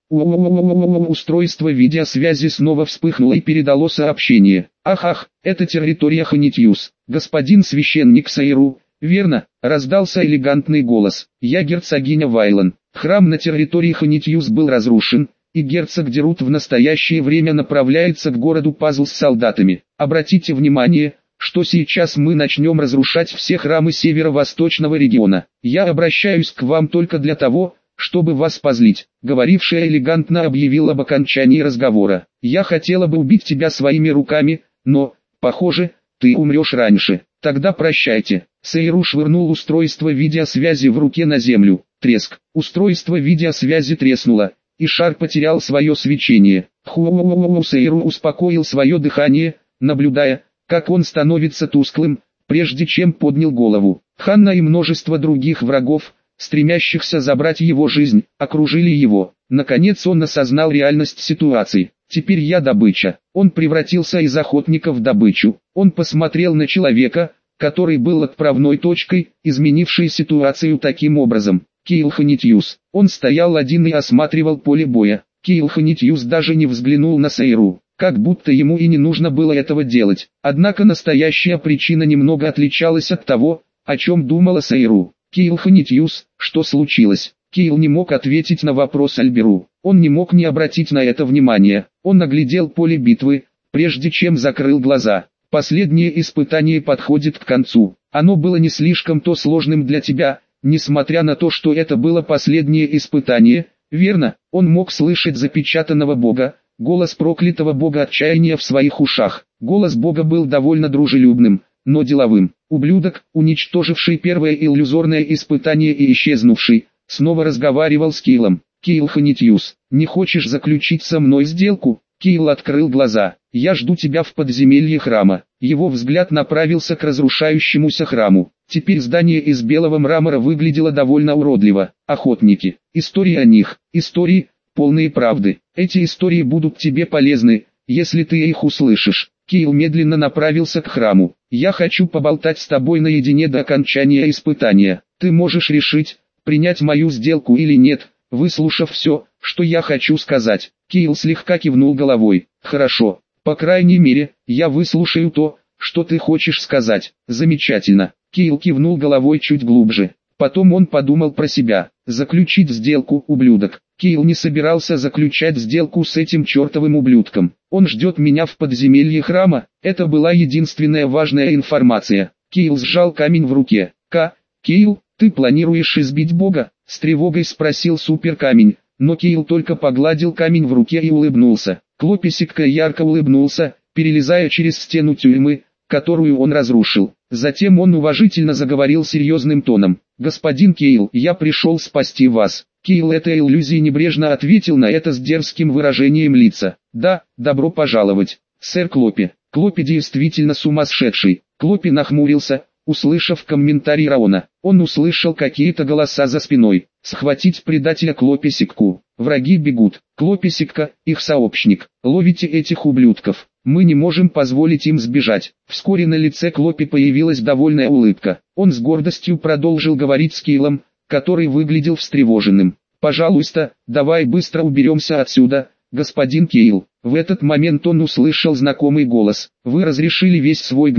Устройство видеосвязи снова вспыхнуло и передало сообщение. Ах-ах, это территория Ханитьюс. Господин священник Сейру, верно, раздался элегантный голос. Я герцогиня Вайлан. Храм на территории Ханитьюс был разрушен, и герцог Дерут в настоящее время направляется к городу Пазл с солдатами. Обратите внимание, что сейчас мы начнем разрушать все храмы северо-восточного региона. Я обращаюсь к вам только для того, чтобы вас позлить. Говорившая элегантно объявил об окончании разговора. Я хотела бы убить тебя своими руками, но, похоже, ты умрешь раньше. Тогда прощайте. Сейру швырнул устройство видеосвязи в руке на землю. Треск. Устройство видеосвязи треснуло, и шар потерял свое свечение. Ху-у-у-у-у. Сейру успокоил свое дыхание, наблюдая, как он становится тусклым, прежде чем поднял голову. Ханна и множество других врагов, стремящихся забрать его жизнь, окружили его. Наконец он осознал реальность ситуации. Теперь я добыча. Он превратился из охотника в добычу. Он посмотрел на человека, который был отправной точкой, изменившей ситуацию таким образом. Кейл Ханитьюс. Он стоял один и осматривал поле боя. Кейл Ханитьюс даже не взглянул на Сейру, как будто ему и не нужно было этого делать. Однако настоящая причина немного отличалась от того, о чем думала Сейру. Кейл Ханитьюс, что случилось? Кейл не мог ответить на вопрос Альберу. Он не мог не обратить на это внимания. Он оглядел поле битвы, прежде чем закрыл глаза. Последнее испытание подходит к концу. Оно было не слишком-то сложным для тебя, несмотря на то, что это было последнее испытание, верно? Он мог слышать запечатанного бога, голос проклятого бога отчаяния в своих ушах. Голос бога был довольно дружелюбным, но деловым. Ублюдок, уничтоживший первое иллюзорное испытание и исчезнувший, снова разговаривал с Кейлом. Кейл Ханитьюс, не хочешь заключить со мной сделку? Кейл открыл глаза. Я жду тебя в подземелье храма. Его взгляд направился к разрушающемуся храму. Теперь здание из белого мрамора выглядело довольно уродливо. Охотники. Истории о них. Истории, полные правды. Эти истории будут тебе полезны, если ты их услышишь. Кейл медленно направился к храму. Я хочу поболтать с тобой наедине до окончания испытания. Ты можешь решить, принять мою сделку или нет, выслушав все, что я хочу сказать. Кейл слегка кивнул головой. Хорошо, по крайней мере, я выслушаю то, что ты хочешь сказать. Замечательно. Кейл кивнул головой чуть глубже. Потом он подумал про себя. Заключить сделку, ублюдок. Кейл не собирался заключать сделку с этим чертовым ублюдком. Он ждет меня в подземелье храма. Это была единственная важная информация. Кейл сжал камень в руке. К. Кейл, ты планируешь избить бога? С тревогой спросил суперкамень. Но Кейл только погладил камень в руке и улыбнулся. Клописикка ярко улыбнулся, перелезая через стену тюрьмы, которую он разрушил. Затем он уважительно заговорил серьезным тоном. «Господин Кейл, я пришел спасти вас». Кейл этой иллюзии небрежно ответил на это с дерзким выражением лица. «Да, добро пожаловать, сэр Клопи». Клопи действительно сумасшедший. Клопи нахмурился, услышав комментарий Раона. Он услышал какие-то голоса за спиной. «Схватить предателя Клописикку. Враги бегут. Клописикка, их сообщник. Ловите этих ублюдков. Мы не можем позволить им сбежать». Вскоре на лице Клопи появилась довольная улыбка. Он с гордостью продолжил говорить с Кейлом, который выглядел встревоженным. «Пожалуйста, давай быстро уберемся отсюда, господин Кейл». В этот момент он услышал знакомый голос. «Вы разрешили весь свой гнев.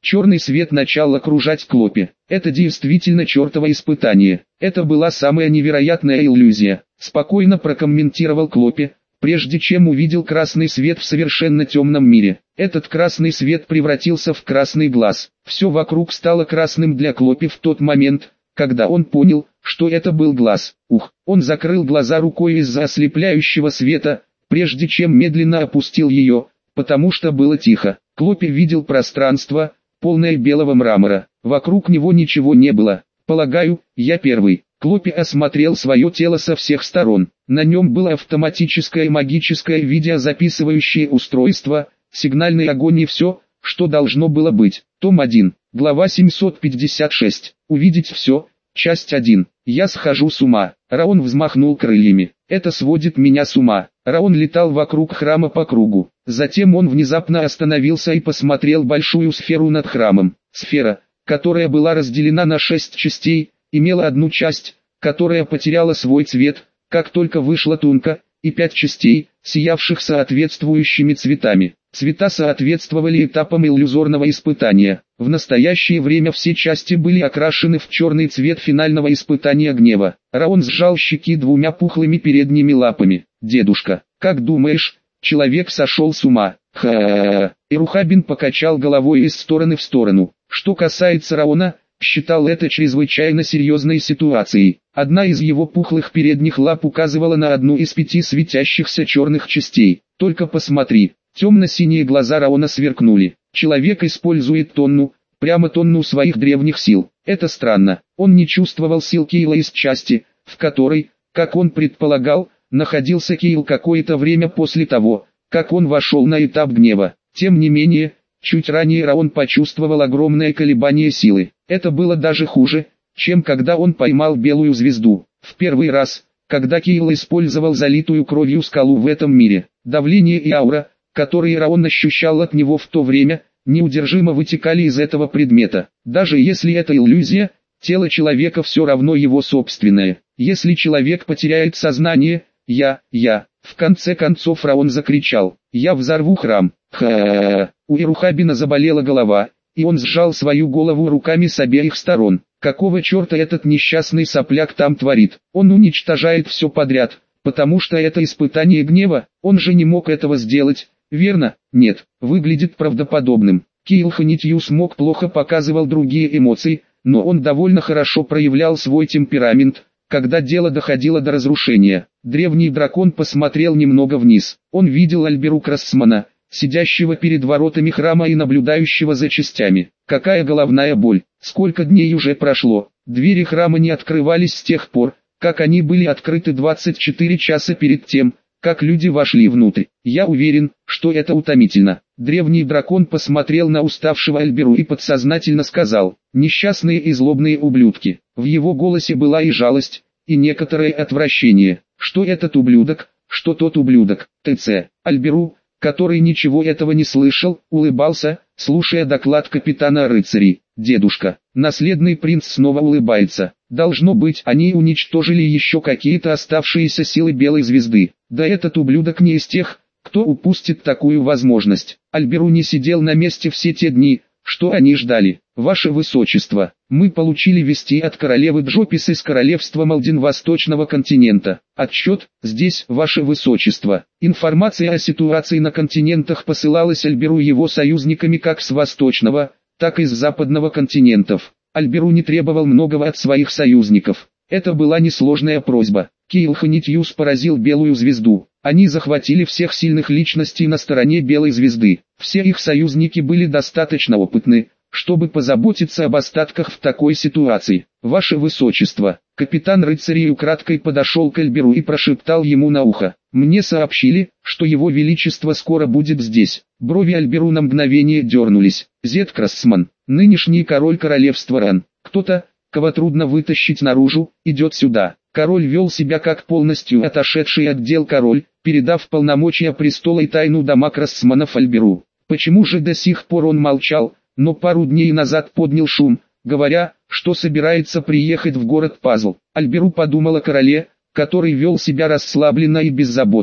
Черный свет начал окружать Клопи. Это действительно чертово испытание. Это была самая невероятная иллюзия, спокойно прокомментировал Клопи, прежде чем увидел красный свет в совершенно темном мире. Этот красный свет превратился в красный глаз. Все вокруг стало красным для Клопи в тот момент, когда он понял, что это был глаз. Ух, он закрыл глаза рукой из-за ослепляющего света, прежде чем медленно опустил ее, потому что было тихо. Клопи видел пространство, полное белого мрамора. Вокруг него ничего не было. Полагаю, я первый. Клопи осмотрел свое тело со всех сторон. На нем было автоматическое магическое видеозаписывающее устройство, сигнальный огонь и все, что должно было быть. Том один, глава семьсот пятьдесят шесть. Увидеть все. Часть один. Я схожу с ума. Раон взмахнул крыльями. Это сводит меня с ума. Раон летал вокруг храма по кругу. Затем он внезапно остановился и посмотрел большую сферу над храмом. Сфера, которая была разделена на шесть частей, имела одну часть, которая потеряла свой цвет, как только вышла тунка, и пять частей, сиявших соответствующими цветами. Цвета соответствовали этапам иллюзорного испытания. В настоящее время все части были окрашены в черный цвет финального испытания гнева. Раон сжал щеки двумя пухлыми передними лапами. «Дедушка, как думаешь, человек сошел с ума?» «Ха-ха-ха». Ирухабин покачал головой из стороны в сторону. Что касается Раона, считал это чрезвычайно серьезной ситуацией. Одна из его пухлых передних лап указывала на одну из пяти светящихся черных частей. «Только посмотри». Темно-синие глаза Раона сверкнули. Человек использует тонну, прямо тонну своих древних сил. Это странно. Он не чувствовал сил Кейла из части, в которой, как он предполагал, находился Кейл какое-то время после того, как он вошел на этап гнева. Тем не менее, чуть ранее Раон почувствовал огромное колебание силы. Это было даже хуже, чем когда он поймал белую звезду. В первый раз, когда Кейл использовал залитую кровью скалу в этом мире, давление и аура, которые Раон ощущал от него в то время, неудержимо вытекали из этого предмета. Даже если это иллюзия, тело человека все равно его собственное. Если человек потеряет сознание, я, я, в конце концов Раон закричал, я взорву храм. Ха-ха-ха. У Ирухабина заболела голова, и он сжал свою голову руками с обеих сторон. Какого черта этот несчастный сопляк там творит? Он уничтожает все подряд, потому что это испытание гнева, он же не мог этого сделать. Верно? Нет, выглядит правдоподобным. Кейл Ханитью смог плохо показывал другие эмоции, но он довольно хорошо проявлял свой темперамент, когда дело доходило до разрушения. Древний дракон посмотрел немного вниз. Он видел Альберу Крассмана, сидящего перед воротами храма и наблюдающего за частями. Какая головная боль! Сколько дней уже прошло! Двери храма не открывались с тех пор, как они были открыты двадцать четыре часа перед тем, как люди вошли внутрь. Я уверен, что это утомительно. Древний дракон посмотрел на уставшего Альберу и подсознательно сказал, несчастные и злобные ублюдки. В его голосе была и жалость, и некоторое отвращение. Что этот ублюдок, что тот ублюдок. ТЦ. Альберу, который ничего этого не слышал, улыбался, слушая доклад капитана рыцарей. Дедушка, наследный принц снова улыбается. Должно быть, они уничтожили еще какие-то оставшиеся силы Белой Звезды. Да этот ублюдок не из тех, кто упустит такую возможность. Альберу не сидел на месте все те дни, что они ждали. Ваше Высочество, мы получили вести от королевы Джопис из королевства Малдин Восточного континента. Отчет, здесь, Ваше Высочество. Информация о ситуации на континентах посылалась Альберу и его союзниками как с Восточного, так и с Западного континентов. Альберу не требовал многого от своих союзников. Это была несложная просьба. Кейл Ханитьюс поразил Белую Звезду. Они захватили всех сильных личностей на стороне Белой Звезды. Все их союзники были достаточно опытны, чтобы позаботиться об остатках в такой ситуации. Ваше Высочество, капитан рыцарей украдкой подошел к Альберу и прошептал ему на ухо. Мне сообщили, что его величество скоро будет здесь. Брови Альберу на мгновение дернулись. Зед Крассман, нынешний король королевства Ран. Кто-то, кого трудно вытащить наружу, идет сюда. Король вел себя как полностью отошедший от дел король, передав полномочия престола и тайну дома Крассманов Альберу. Почему же до сих пор он молчал, но пару дней назад поднял шум, говоря, что собирается приехать в город Пазл. Альберу подумал о короле, который вел себя расслабленно и беззаботно,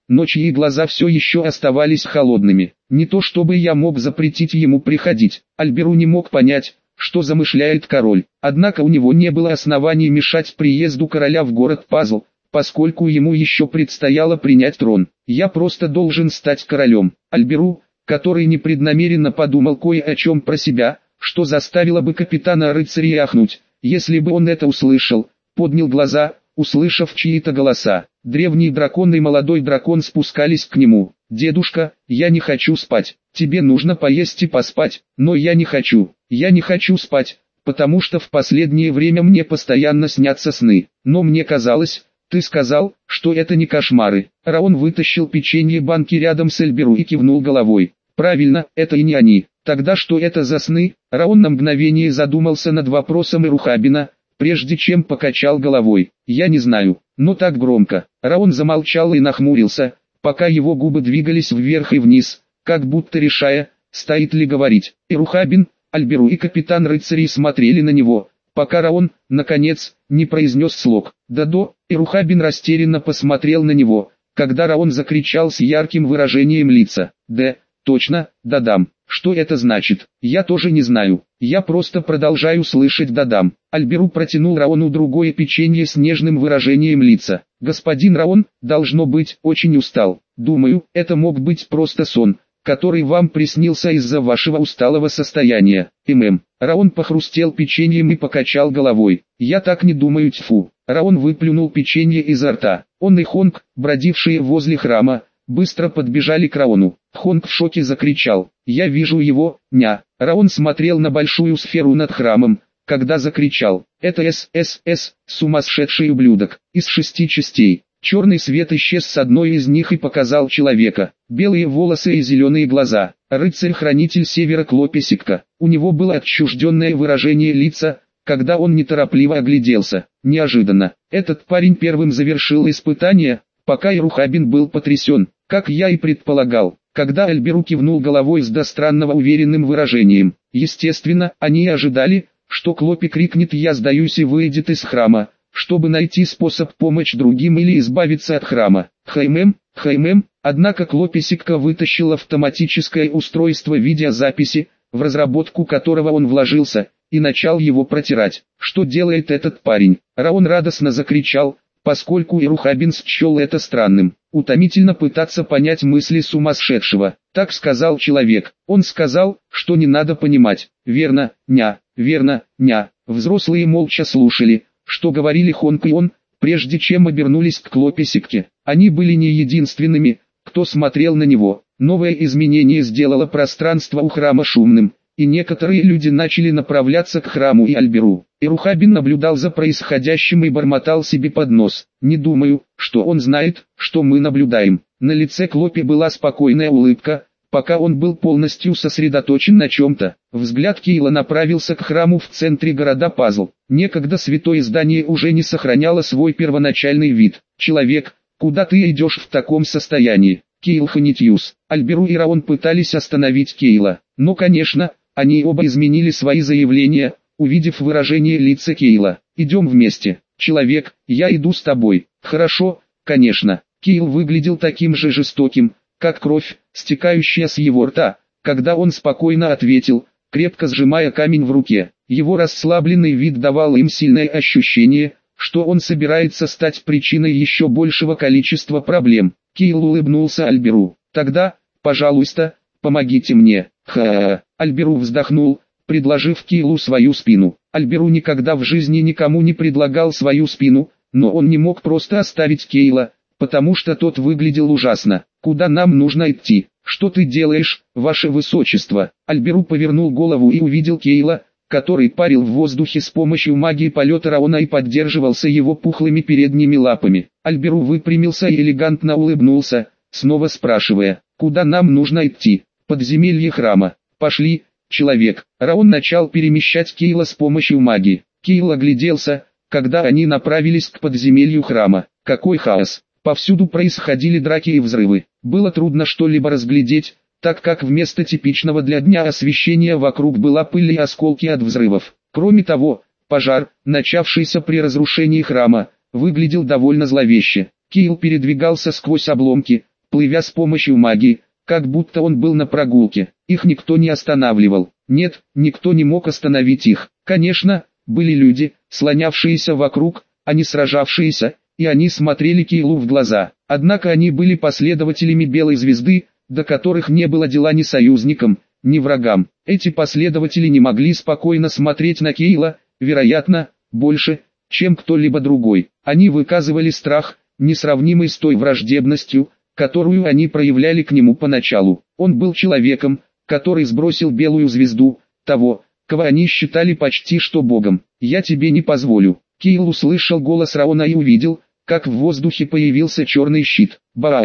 но чьи глаза все еще оставались холодными. Не то чтобы я мог запретить ему приходить. Альберу не мог понять, что замышляет король. Однако у него не было оснований мешать приезду короля в город Пазл, поскольку ему еще предстояло принять трон. Я просто должен стать королем. Альберу, который непреднамеренно подумал кое о чем про себя, что заставило бы капитана рыцарей ахнуть, если бы он это услышал, поднял глаза, услышав чьи-то голоса. Древний дракон и молодой дракон спускались к нему. «Дедушка, я не хочу спать. Тебе нужно поесть и поспать, но я не хочу. Я не хочу спать, потому что в последнее время мне постоянно снятся сны. Но мне казалось, ты сказал, что это не кошмары». Раон вытащил печенье банки рядом с Альберу и кивнул головой. «Правильно, это и не они. Тогда что это за сны?» Раон на мгновение задумался над вопросом Ирухабина, прежде чем покачал головой. «Я не знаю, но так громко». Раон замолчал и нахмурился, пока его губы двигались вверх и вниз, как будто решая, стоит ли говорить. Ирухабин, Альберу и капитан рыцарей смотрели на него, пока Раон, наконец, не произнес слог. «Да-до». Ирухабин растерянно посмотрел на него, когда Раон закричал с ярким выражением лица. «Да, точно, да-дам». «Что это значит? Я тоже не знаю. Я просто продолжаю слышать «да-дам». Альберу протянул Раону другое печенье с нежным выражением лица. «Господин Раон, должно быть, очень устал. Думаю, это мог быть просто сон, который вам приснился из-за вашего усталого состояния. ММ». Раон похрустел печеньем и покачал головой. «Я так не думаю, тьфу». Раон выплюнул печенье изо рта. Он и Хонг, бродившие возле храма, быстро подбежали к Раону. Хонг в шоке закричал: «Я вижу его, ня!» Раон смотрел на большую сферу над храмом, когда закричал: «Это ССС, сумасшедший ублюдок!» Из шести частей. Черный свет исчез с одной из них и показал человека. Белые волосы и зеленые глаза. Рыцарь-хранитель севера Клопесикка. У него было отчужденное выражение лица, когда он неторопливо огляделся. Неожиданно. Этот парень первым завершил испытание, пока Ирухабин был потрясен, как я и предполагал, когда Альберу кивнул головой с до странного уверенным выражением. Естественно, они ожидали, что Клопи крикнет «Я сдаюсь» и выйдет из храма, чтобы найти способ помочь другим или избавиться от храма. Хаймем, Хаймем, однако Клопесикка вытащил автоматическое устройство видеозаписи, в разработку которого он вложился, и начал его протирать. Что делает этот парень? Раон радостно закричал, поскольку Ирухабин счел это странным. Утомительно пытаться понять мысли сумасшедшего. Так сказал человек. Он сказал, что не надо понимать. Верно, ня, верно, ня. Взрослые молча слушали, что говорили Хонг и он, прежде чем обернулись к Клопесикке. Они были не единственными, кто смотрел на него. Новое изменение сделало пространство у храма шумным, и некоторые люди начали направляться к храму и Альберу. Ирухабин наблюдал за происходящим и бормотал себе под нос: «Не думаю, что он знает, что мы наблюдаем». На лице Клопи была спокойная улыбка, пока он был полностью сосредоточен на чем-то. Взгляд Кейла направился к храму в центре города Пазл. Некогда святое здание уже не сохраняло свой первоначальный вид. «Человек, куда ты идешь в таком состоянии?» Кейл Ханитьюс. Альберу и Раон пытались остановить Кейла, но, конечно, они оба изменили свои заявления, увидев выражение лица Кейла. «Идем вместе. Человек, я иду с тобой». «Хорошо, конечно». Кейл выглядел таким же жестоким, как кровь, стекающая с его рта, когда он спокойно ответил, крепко сжимая камень в руке. Его расслабленный вид давал им сильное ощущение, что он собирается стать причиной еще большего количества проблем. Кейл улыбнулся Альберу. «Тогда, пожалуйста, помогите мне». Ха-ха. Альберу вздохнул, предложив Кейлу свою спину. Альберу никогда в жизни никому не предлагал свою спину, но он не мог просто оставить Кейла, потому что тот выглядел ужасно. «Куда нам нужно идти? Что ты делаешь, ваше высочество?» Альберу повернул голову и увидел Кейла, который парил в воздухе с помощью магии полета Раона и поддерживался его пухлыми передними лапами. Альберу выпрямился и элегантно улыбнулся, снова спрашивая: «Куда нам нужно идти?» «Подземелье храма». «Пошли, человек». Раон начал перемещать Кейла с помощью магии. Кейл огляделся, когда они направились к подземелью храма. Какой хаос! Повсюду происходили драки и взрывы. Было трудно что-либо разглядеть, так как вместо типичного для дня освещения вокруг была пыль и осколки от взрывов. Кроме того, пожар, начавшийся при разрушении храма, выглядел довольно зловеще. Кейл передвигался сквозь обломки, плывя с помощью магии, как будто он был на прогулке. Их никто не останавливал. Нет, никто не мог остановить их. Конечно, были люди, слонявшиеся вокруг, а не сражавшиеся, и они смотрели Кейлу в глаза. Однако они были последователями Белой Звезды, до которых не было дела ни союзникам, ни врагам. Эти последователи не могли спокойно смотреть на Кейла, вероятно, больше, чем кто-либо другой. Они выказывали страх, несравнимый с той враждебностью, которую они проявляли к нему поначалу. Он был человеком, который сбросил Белую Звезду, того, кого они считали почти что богом. «Я тебе не позволю». Кейл услышал голос Раона и увидел, как в воздухе появился черный щит.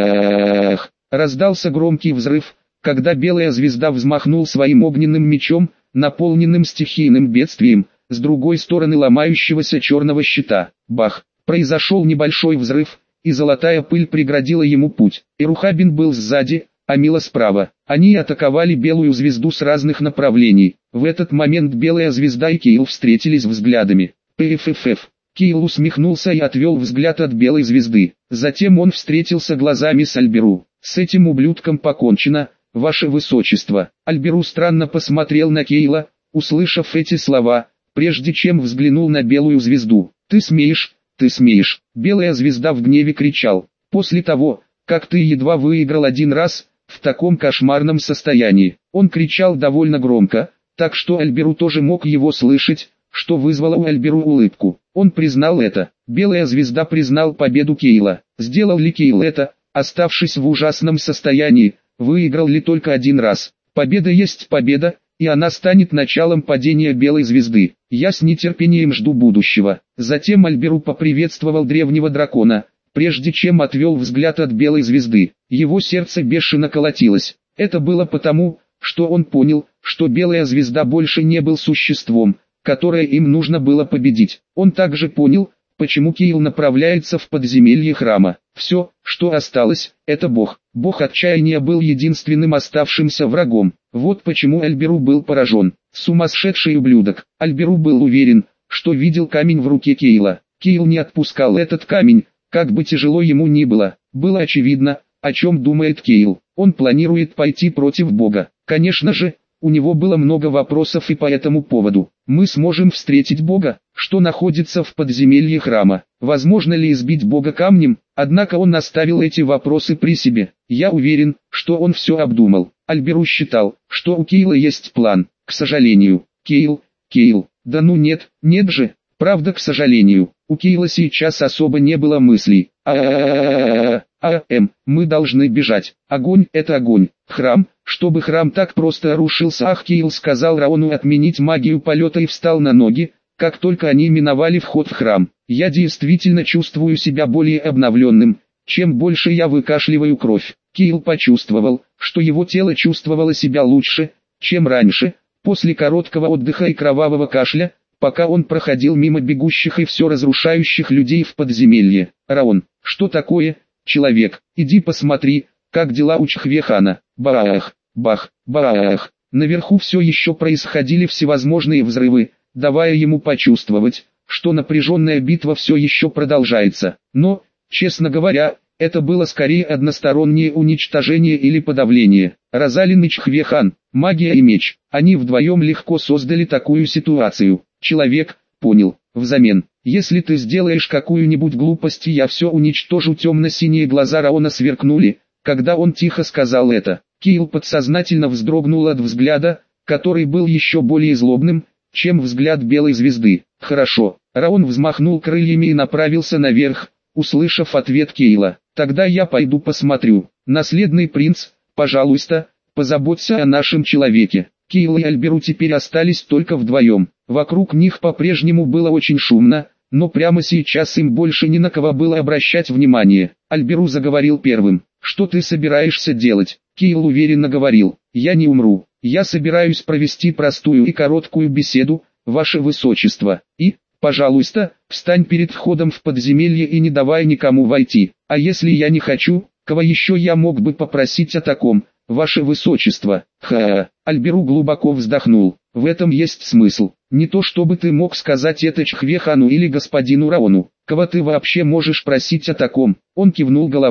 Бах! Раздался громкий взрыв, когда Белая Звезда взмахнул своим огненным мечом, наполненным стихийным бедствием, с другой стороны ломающегося черного щита. Бах! Произошел небольшой взрыв, и золотая пыль преградила ему путь. Ирухабин был сзади, а Мила справа. Они атаковали Белую Звезду с разных направлений. В этот момент Белая Звезда и Кейл встретились взглядами. «Пффф». Кейл усмехнулся и отвел взгляд от Белой Звезды. Затем он встретился глазами с Альберу. «С этим ублюдком покончено, ваше высочество». Альберу странно посмотрел на Кейла, услышав эти слова, прежде чем взглянул на Белую Звезду. «Ты смеешь, ты смеешь». Белая Звезда в гневе кричал. «После того, как ты едва выиграл один раз, в таком кошмарном состоянии». Он кричал довольно громко, так что Альберу тоже мог его слышать, что вызвало у Альберу улыбку. Он признал это. Белая Звезда признал победу Кейла. Сделал ли Кейл это, оставшись в ужасном состоянии, выиграл ли только один раз? Победа есть победа, и она станет началом падения Белой Звезды. Я с нетерпением жду будущего. Затем Альберу поприветствовал древнего дракона, прежде чем отвел взгляд от Белой Звезды. Его сердце бешено колотилось. Это было потому, что он понял, что Белая Звезда больше не был существом, которое им нужно было победить. Он также понял, почему Кейл направляется в подземелье храма. Все, что осталось, это Бог. Бог отчаяния был единственным оставшимся врагом. Вот почему Альберу был поражен. Сумасшедший ублюдок. Альберу был уверен, что видел камень в руке Кейла. Кейл не отпускал этот камень, как бы тяжело ему ни было. Было очевидно, о чем думает Кейл. Он планирует пойти против Бога. Конечно же, у него было много вопросов и по этому поводу. Мы сможем встретить Бога, что находится в подземелье храма. Возможно ли избить Бога камнем? Однако он оставил эти вопросы при себе. Я уверен, что он все обдумал. Альберу считал, что у Кейла есть план. К сожалению, Кейл, Кейл, да ну нет, нет же. Правда, к сожалению, у Кейла сейчас особо не было мыслей. А-а-а-а-а-а, а-эм, мы должны бежать. Огонь — это огонь. Храм, чтобы храм так просто рушился. Ах, Кейл сказал Раону отменить магию полета и встал на ноги, как только они миновали вход в храм. Я действительно чувствую себя более обновленным, чем больше я выкашливаю кровь. Кейл почувствовал, что его тело чувствовало себя лучше, чем раньше, после короткого отдыха и кровавого кашля, пока он проходил мимо бегущих и все разрушающих людей в подземелье. Раон, что такое, человек, иди посмотри, как дела у Чхвехана. Бах, бах, бах. Наверху все еще происходили всевозможные взрывы, давая ему почувствовать, что напряженная битва все еще продолжается. Но, честно говоря, это было скорее одностороннее уничтожение или подавление. Розалин и Чхвехан, магия и меч, они вдвоем легко создали такую ситуацию. Человек, понял, взамен, если ты сделаешь какую-нибудь глупость, я все уничтожу. Темно-синие глаза Раона сверкнули, когда он тихо сказал это. Кейл подсознательно вздрогнул от взгляда, который был еще более злобным, чем взгляд Белой Звезды. Хорошо, Раон взмахнул крыльями и направился наверх, услышав ответ Кейла. Тогда я пойду посмотрю. Наследный принц, пожалуйста, позаботься о нашем человеке. Кейл и Альберу теперь остались только вдвоем. Вокруг них по-прежнему было очень шумно, но прямо сейчас им больше ни на кого было обращать внимание. Альберу заговорил первым. «Что ты собираешься делать?» Кейл уверенно говорил. «Я не умру. Я собираюсь провести простую и короткую беседу, ваше высочество. И, пожалуйста, встань перед входом в подземелье и не давай никому войти. А если я не хочу, кого еще я мог бы попросить о таком, ваше высочество?» Ха-ха. Альберу глубоко вздохнул. В этом есть смысл. Не то чтобы ты мог сказать это Чхвехану или господину Раону. Кого ты вообще можешь просить о таком? Он кивнул головой.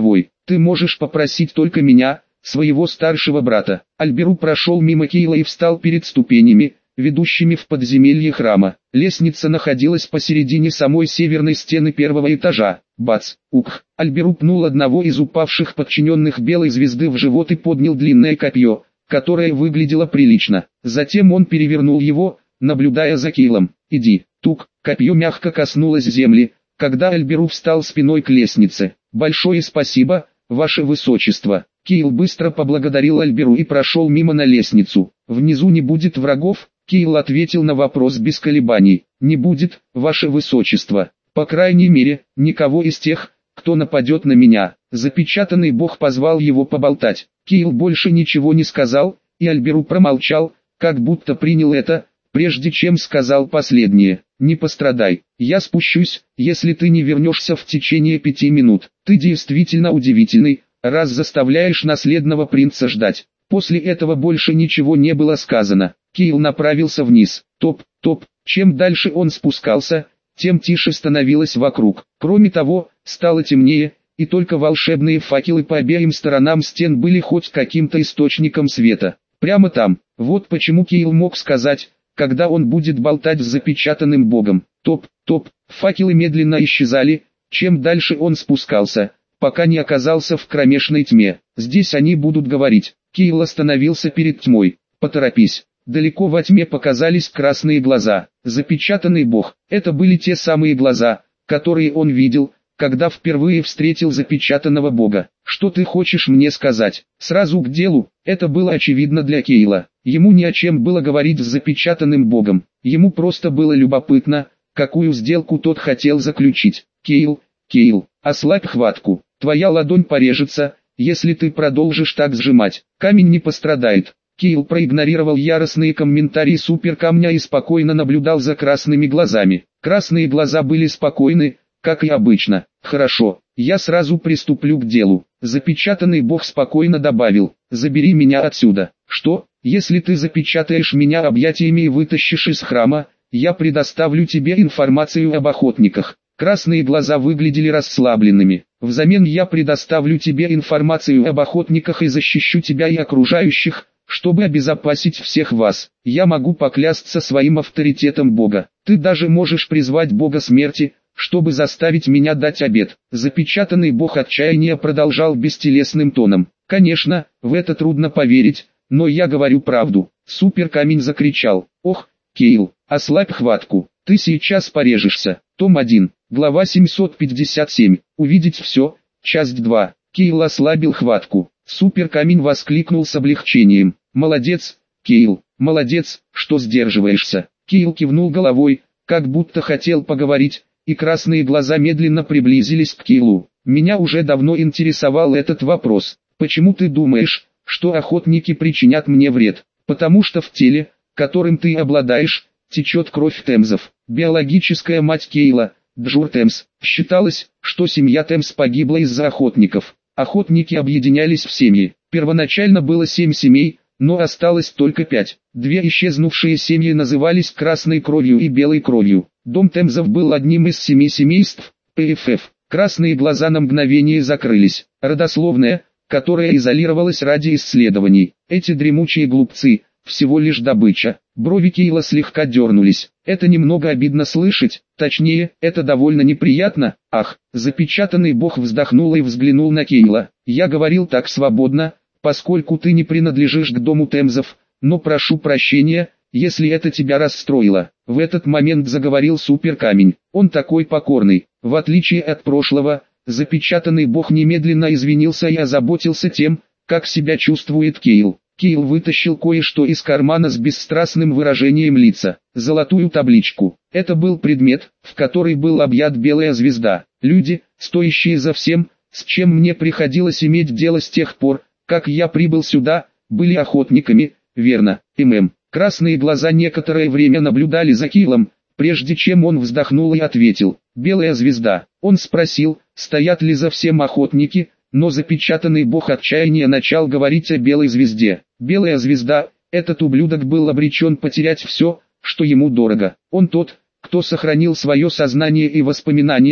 Ты можешь попросить только меня, своего старшего брата. Альберу прошел мимо Кейла и встал перед ступенями, ведущими в подземелье храма. Лестница находилась посередине самой северной стены первого этажа. Бац! Ух! Альберу пнул одного из упавших подчиненных белой звезды в живот и поднял длинное копье, которое выглядело прилично. Затем он перевернул его, наблюдая за Кейлом. «Иди!» Тук! Копье мягко коснулось земли, когда Альберу встал спиной к лестнице. «Большое спасибо, ваше высочество!» Кейл быстро поблагодарил Альберу и прошел мимо на лестницу. «Внизу не будет врагов?» Кейл ответил на вопрос без колебаний. «Не будет, ваше высочество. По крайней мере, никого из тех, кто нападет на меня». Запечатанный бог позвал его поболтать. Кейл больше ничего не сказал, и Альберу промолчал, как будто принял это, прежде чем сказал последнее. «Не пострадай, я спущусь, если ты не вернешься в течение пяти минут. Ты действительно удивительный, раз заставляешь наследного принца ждать». После этого больше ничего не было сказано. Кейл направился вниз. Топ, топ. Чем дальше он спускался, тем тише становилось вокруг. Кроме того, стало темнее, и только волшебные факелы по обеим сторонам стен были хоть каким-то источником света. Прямо там. Вот почему Кейл мог сказать, когда он будет болтать с запечатанным богом. Топ, топ. Факелы медленно исчезали, чем дальше он спускался, пока не оказался в кромешной тьме. Здесь они будут говорить. Кейл остановился перед тьмой. «Поторопись». Далеко во тьме показались красные глаза. Запечатанный бог. Это были те самые глаза, которые он видел, когда впервые встретил запечатанного бога. «Что ты хочешь мне сказать?» Сразу к делу. Это было очевидно для Кейла. Ему не о чем было говорить с запечатанным богом. Ему просто было любопытно, какую сделку тот хотел заключить. «Кейл, Кейл, ослабь хватку. Твоя ладонь порежется, если ты продолжишь так сжимать. Камень не пострадает». Кейл проигнорировал яростные комментарии суперкамня и спокойно наблюдал за красными глазами. Красные глаза были спокойны, как и обычно. «Хорошо, я сразу приступлю к делу». Запечатанный бог спокойно добавил: «Забери меня отсюда». «Что? Если ты запечатаешь меня объятиями и вытащишь из храма, я предоставлю тебе информацию об охотниках». Красные глаза выглядели расслабленными. «Взамен я предоставлю тебе информацию об охотниках и защищу тебя и окружающих, чтобы обезопасить всех вас. Я могу поклясться своим авторитетом Бога. Ты даже можешь призвать Бога смерти, чтобы заставить меня дать обет». Запечатанный бог отчаяния продолжал бестелесным тоном: «Конечно, в это трудно поверить, но я говорю правду». Суперкамень закричал: «Ох, Кейл, ослабь хватку, ты сейчас порежешься». Том один, глава семьсот пятьдесят семь. Увидеть все, часть два. Кейл ослабил хватку. Суперкамень воскликнул с облегчением: «Молодец, Кейл, молодец, что сдерживаешься». Кейл кивнул головой, как будто хотел поговорить, и красные глаза медленно приблизились к Кейлу. «Меня уже давно интересовал этот вопрос. Почему ты думаешь, что охотники причинят мне вред?» «Потому что в теле, которым ты обладаешь, течет кровь Темзов». Биологическая мать Кейла, Джур Темз, считалось, что семья Темз погибла из-за охотников. Охотники объединялись в семьи. Первоначально было семь семей, но осталось только пять. Две исчезнувшие семьи назывались Красной кровью и Белой кровью. Дом Темзов был одним из семи семейств, Пэ Эф Эф. Красные глаза на мгновение закрылись. Родословная, которая изолировалась ради исследований. Эти дремучие глупцы, всего лишь добыча. Брови Кейла слегка дернулись. «Это немного обидно слышать, точнее, это довольно неприятно». «Ах!» Запечатанный бог вздохнул и взглянул на Кейла. «Я говорил так свободно, поскольку ты не принадлежишь к дому Темзов, но прошу прощения, если это тебя расстроило». В этот момент заговорил суперкамень. Он такой покорный. В отличие от прошлого, запечатанный бог немедленно извинился и озаботился тем, как себя чувствует Кейл. Кейл вытащил кое-что из кармана с бесстрастным выражением лица. Золотую табличку. Это был предмет, в который был объят белая звезда. Люди, стоящие за всем, с чем мне приходилось иметь дело с тех пор, как я прибыл сюда, были охотниками, верно, ММ. Красные глаза некоторое время наблюдали за Кейлом, прежде чем он вздохнул и ответил: «Белая звезда». Он спросил, стоят ли за всем охотники, но запечатанный бог отчаяния начал говорить о белой звезде. Белая звезда, этот ублюдок был обречен потерять все, что ему дорого. Он тот, кто сохранил свое сознание и воспоминания,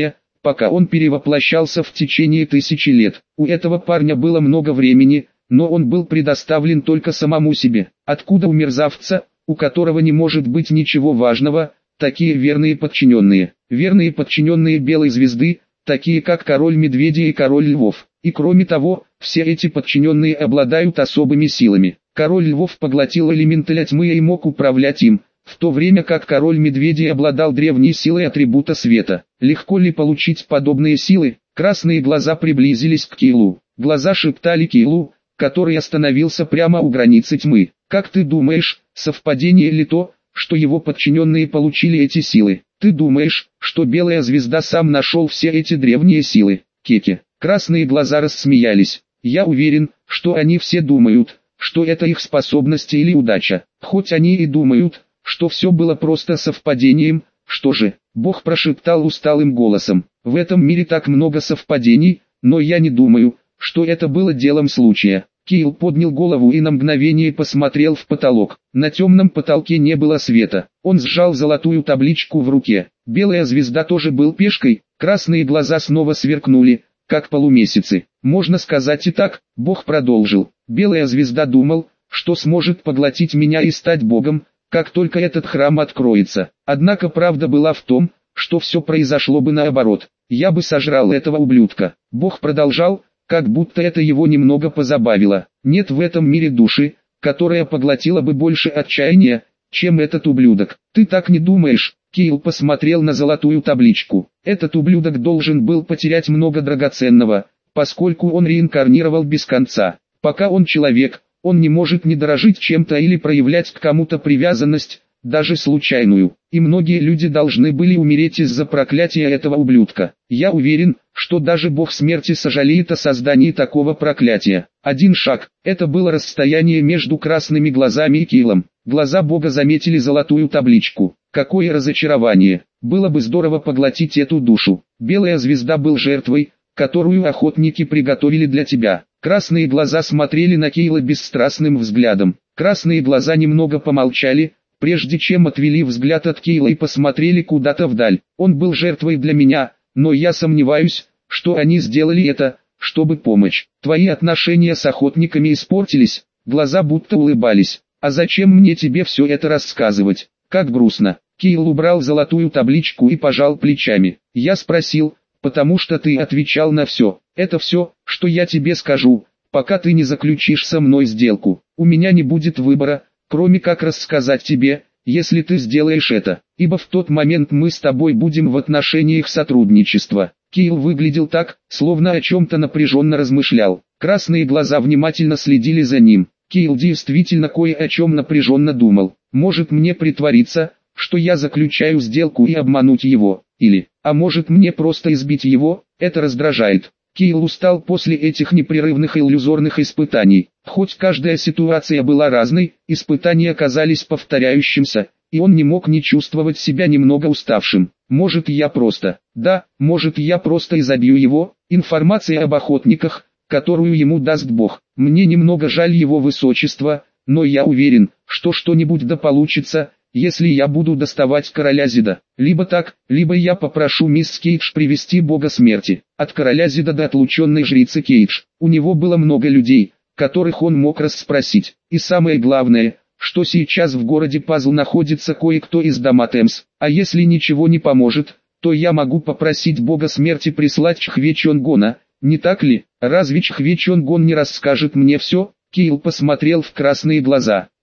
пока он перевоплощался в течение тысячи лет. У этого парня было много времени, но он был предоставлен только самому себе. Откуда у мерзавца, у которого не может быть ничего важного, такие верные подчиненные? Верные подчиненные Белой Звезды, такие как Король Медведей и Король Львов. И кроме того, все эти подчиненные обладают особыми силами. Король Львов поглотил элементаля тьмы и мог управлять им, в то время как Король Медведей обладал древней силой атрибута света. Легко ли получить подобные силы? Красные глаза приблизились к Кейлу. Глаза шептали Кейлу, который остановился прямо у границы тьмы. Как ты думаешь, совпадение ли то, что его подчиненные получили эти силы? Ты думаешь, что Белая Звезда сам нашел все эти древние силы? Кеки. Красные глаза рассмеялись. Я уверен, что они все думают, что это их способности или удача. Хоть они и думают, что все было просто совпадением, что же? Бог прошептал усталым голосом. В этом мире так много совпадений, но я не думаю, что это было делом случая. Кейл поднял голову и на мгновение посмотрел в потолок. На темном потолке не было света. Он сжал золотую табличку в руке. Белая Звезда тоже был пешкой. Красные глаза снова сверкнули, как полумесяцы. Можно сказать и так, Бог продолжил. Белая Звезда думал, что сможет поглотить меня и стать Богом, как только этот храм откроется. Однако правда была в том, что все произошло бы наоборот. Я бы сожрал этого ублюдка. Бог продолжал, как будто это его немного позабавило. Нет в этом мире души, которая поглотила бы больше отчаяния, чем этот ублюдок. Ты так не думаешь? Кейл посмотрел на золотую табличку. Этот ублюдок должен был потерять много драгоценного, поскольку он реинкарнировал без конца. Пока он человек, он не может не дорожить чем-то или проявлять к кому-то привязанность, даже случайную. И многие люди должны были умереть из-за проклятия этого ублюдка. Я уверен, что даже бог смерти сожалеет о создании такого проклятия. Один шаг, это было расстояние между красными глазами и Кейлом. Глаза бога заметили золотую табличку. Какое разочарование. Было бы здорово поглотить эту душу. Белая Звезда был жертвой, которую охотники приготовили для тебя. Красные глаза смотрели на Кейла бесстрастным взглядом. Красные глаза немного помолчали, прежде чем отвели взгляд от Кейла и посмотрели куда-то вдаль. Он был жертвой для меня, но я сомневаюсь, что они сделали это, чтобы помочь. Твои отношения с охотниками испортились, глаза будто улыбались. А зачем мне тебе все это рассказывать? Как грустно. Кейл убрал золотую табличку и пожал плечами. Я спросил, потому что ты отвечал на все. Это все, что я тебе скажу, пока ты не заключишь со мной сделку. У меня не будет выбора, кроме как рассказать тебе, если ты сделаешь это, ибо в тот момент мы с тобой будем в отношениях сотрудничества. Кейл выглядел так, словно о чем-то напряженно размышлял. Красные глаза внимательно следили за ним. Кейл действительно кое о чем напряженно думал. Может мне притвориться, что я заключаю сделку и обмануть его, или, а может мне просто избить его, это раздражает. Кейл устал после этих непрерывных и иллюзорных испытаний. Хоть каждая ситуация была разной, испытания оказались повторяющимся, и он не мог не чувствовать себя немного уставшим. Может я просто, да, может я просто изобью его, информация об охотниках, которую ему даст Бог. Мне немного жаль его высочество, но я уверен, что что-нибудь да получится, если я буду доставать короля Зида. Либо так, либо я попрошу мисс Кейдж привести бога смерти. От короля Зида до отлученной жрицы Кейдж. У него было много людей, которых он мог расспросить. И самое главное, что сейчас в городе Пазл находится кое-кто из дома Темс. А если ничего не поможет, то я могу попросить бога смерти прислать Чхве Чонгона, не так ли? Разве Чхве Чонгон не расскажет мне все? Кейл посмотрел в красные глаза.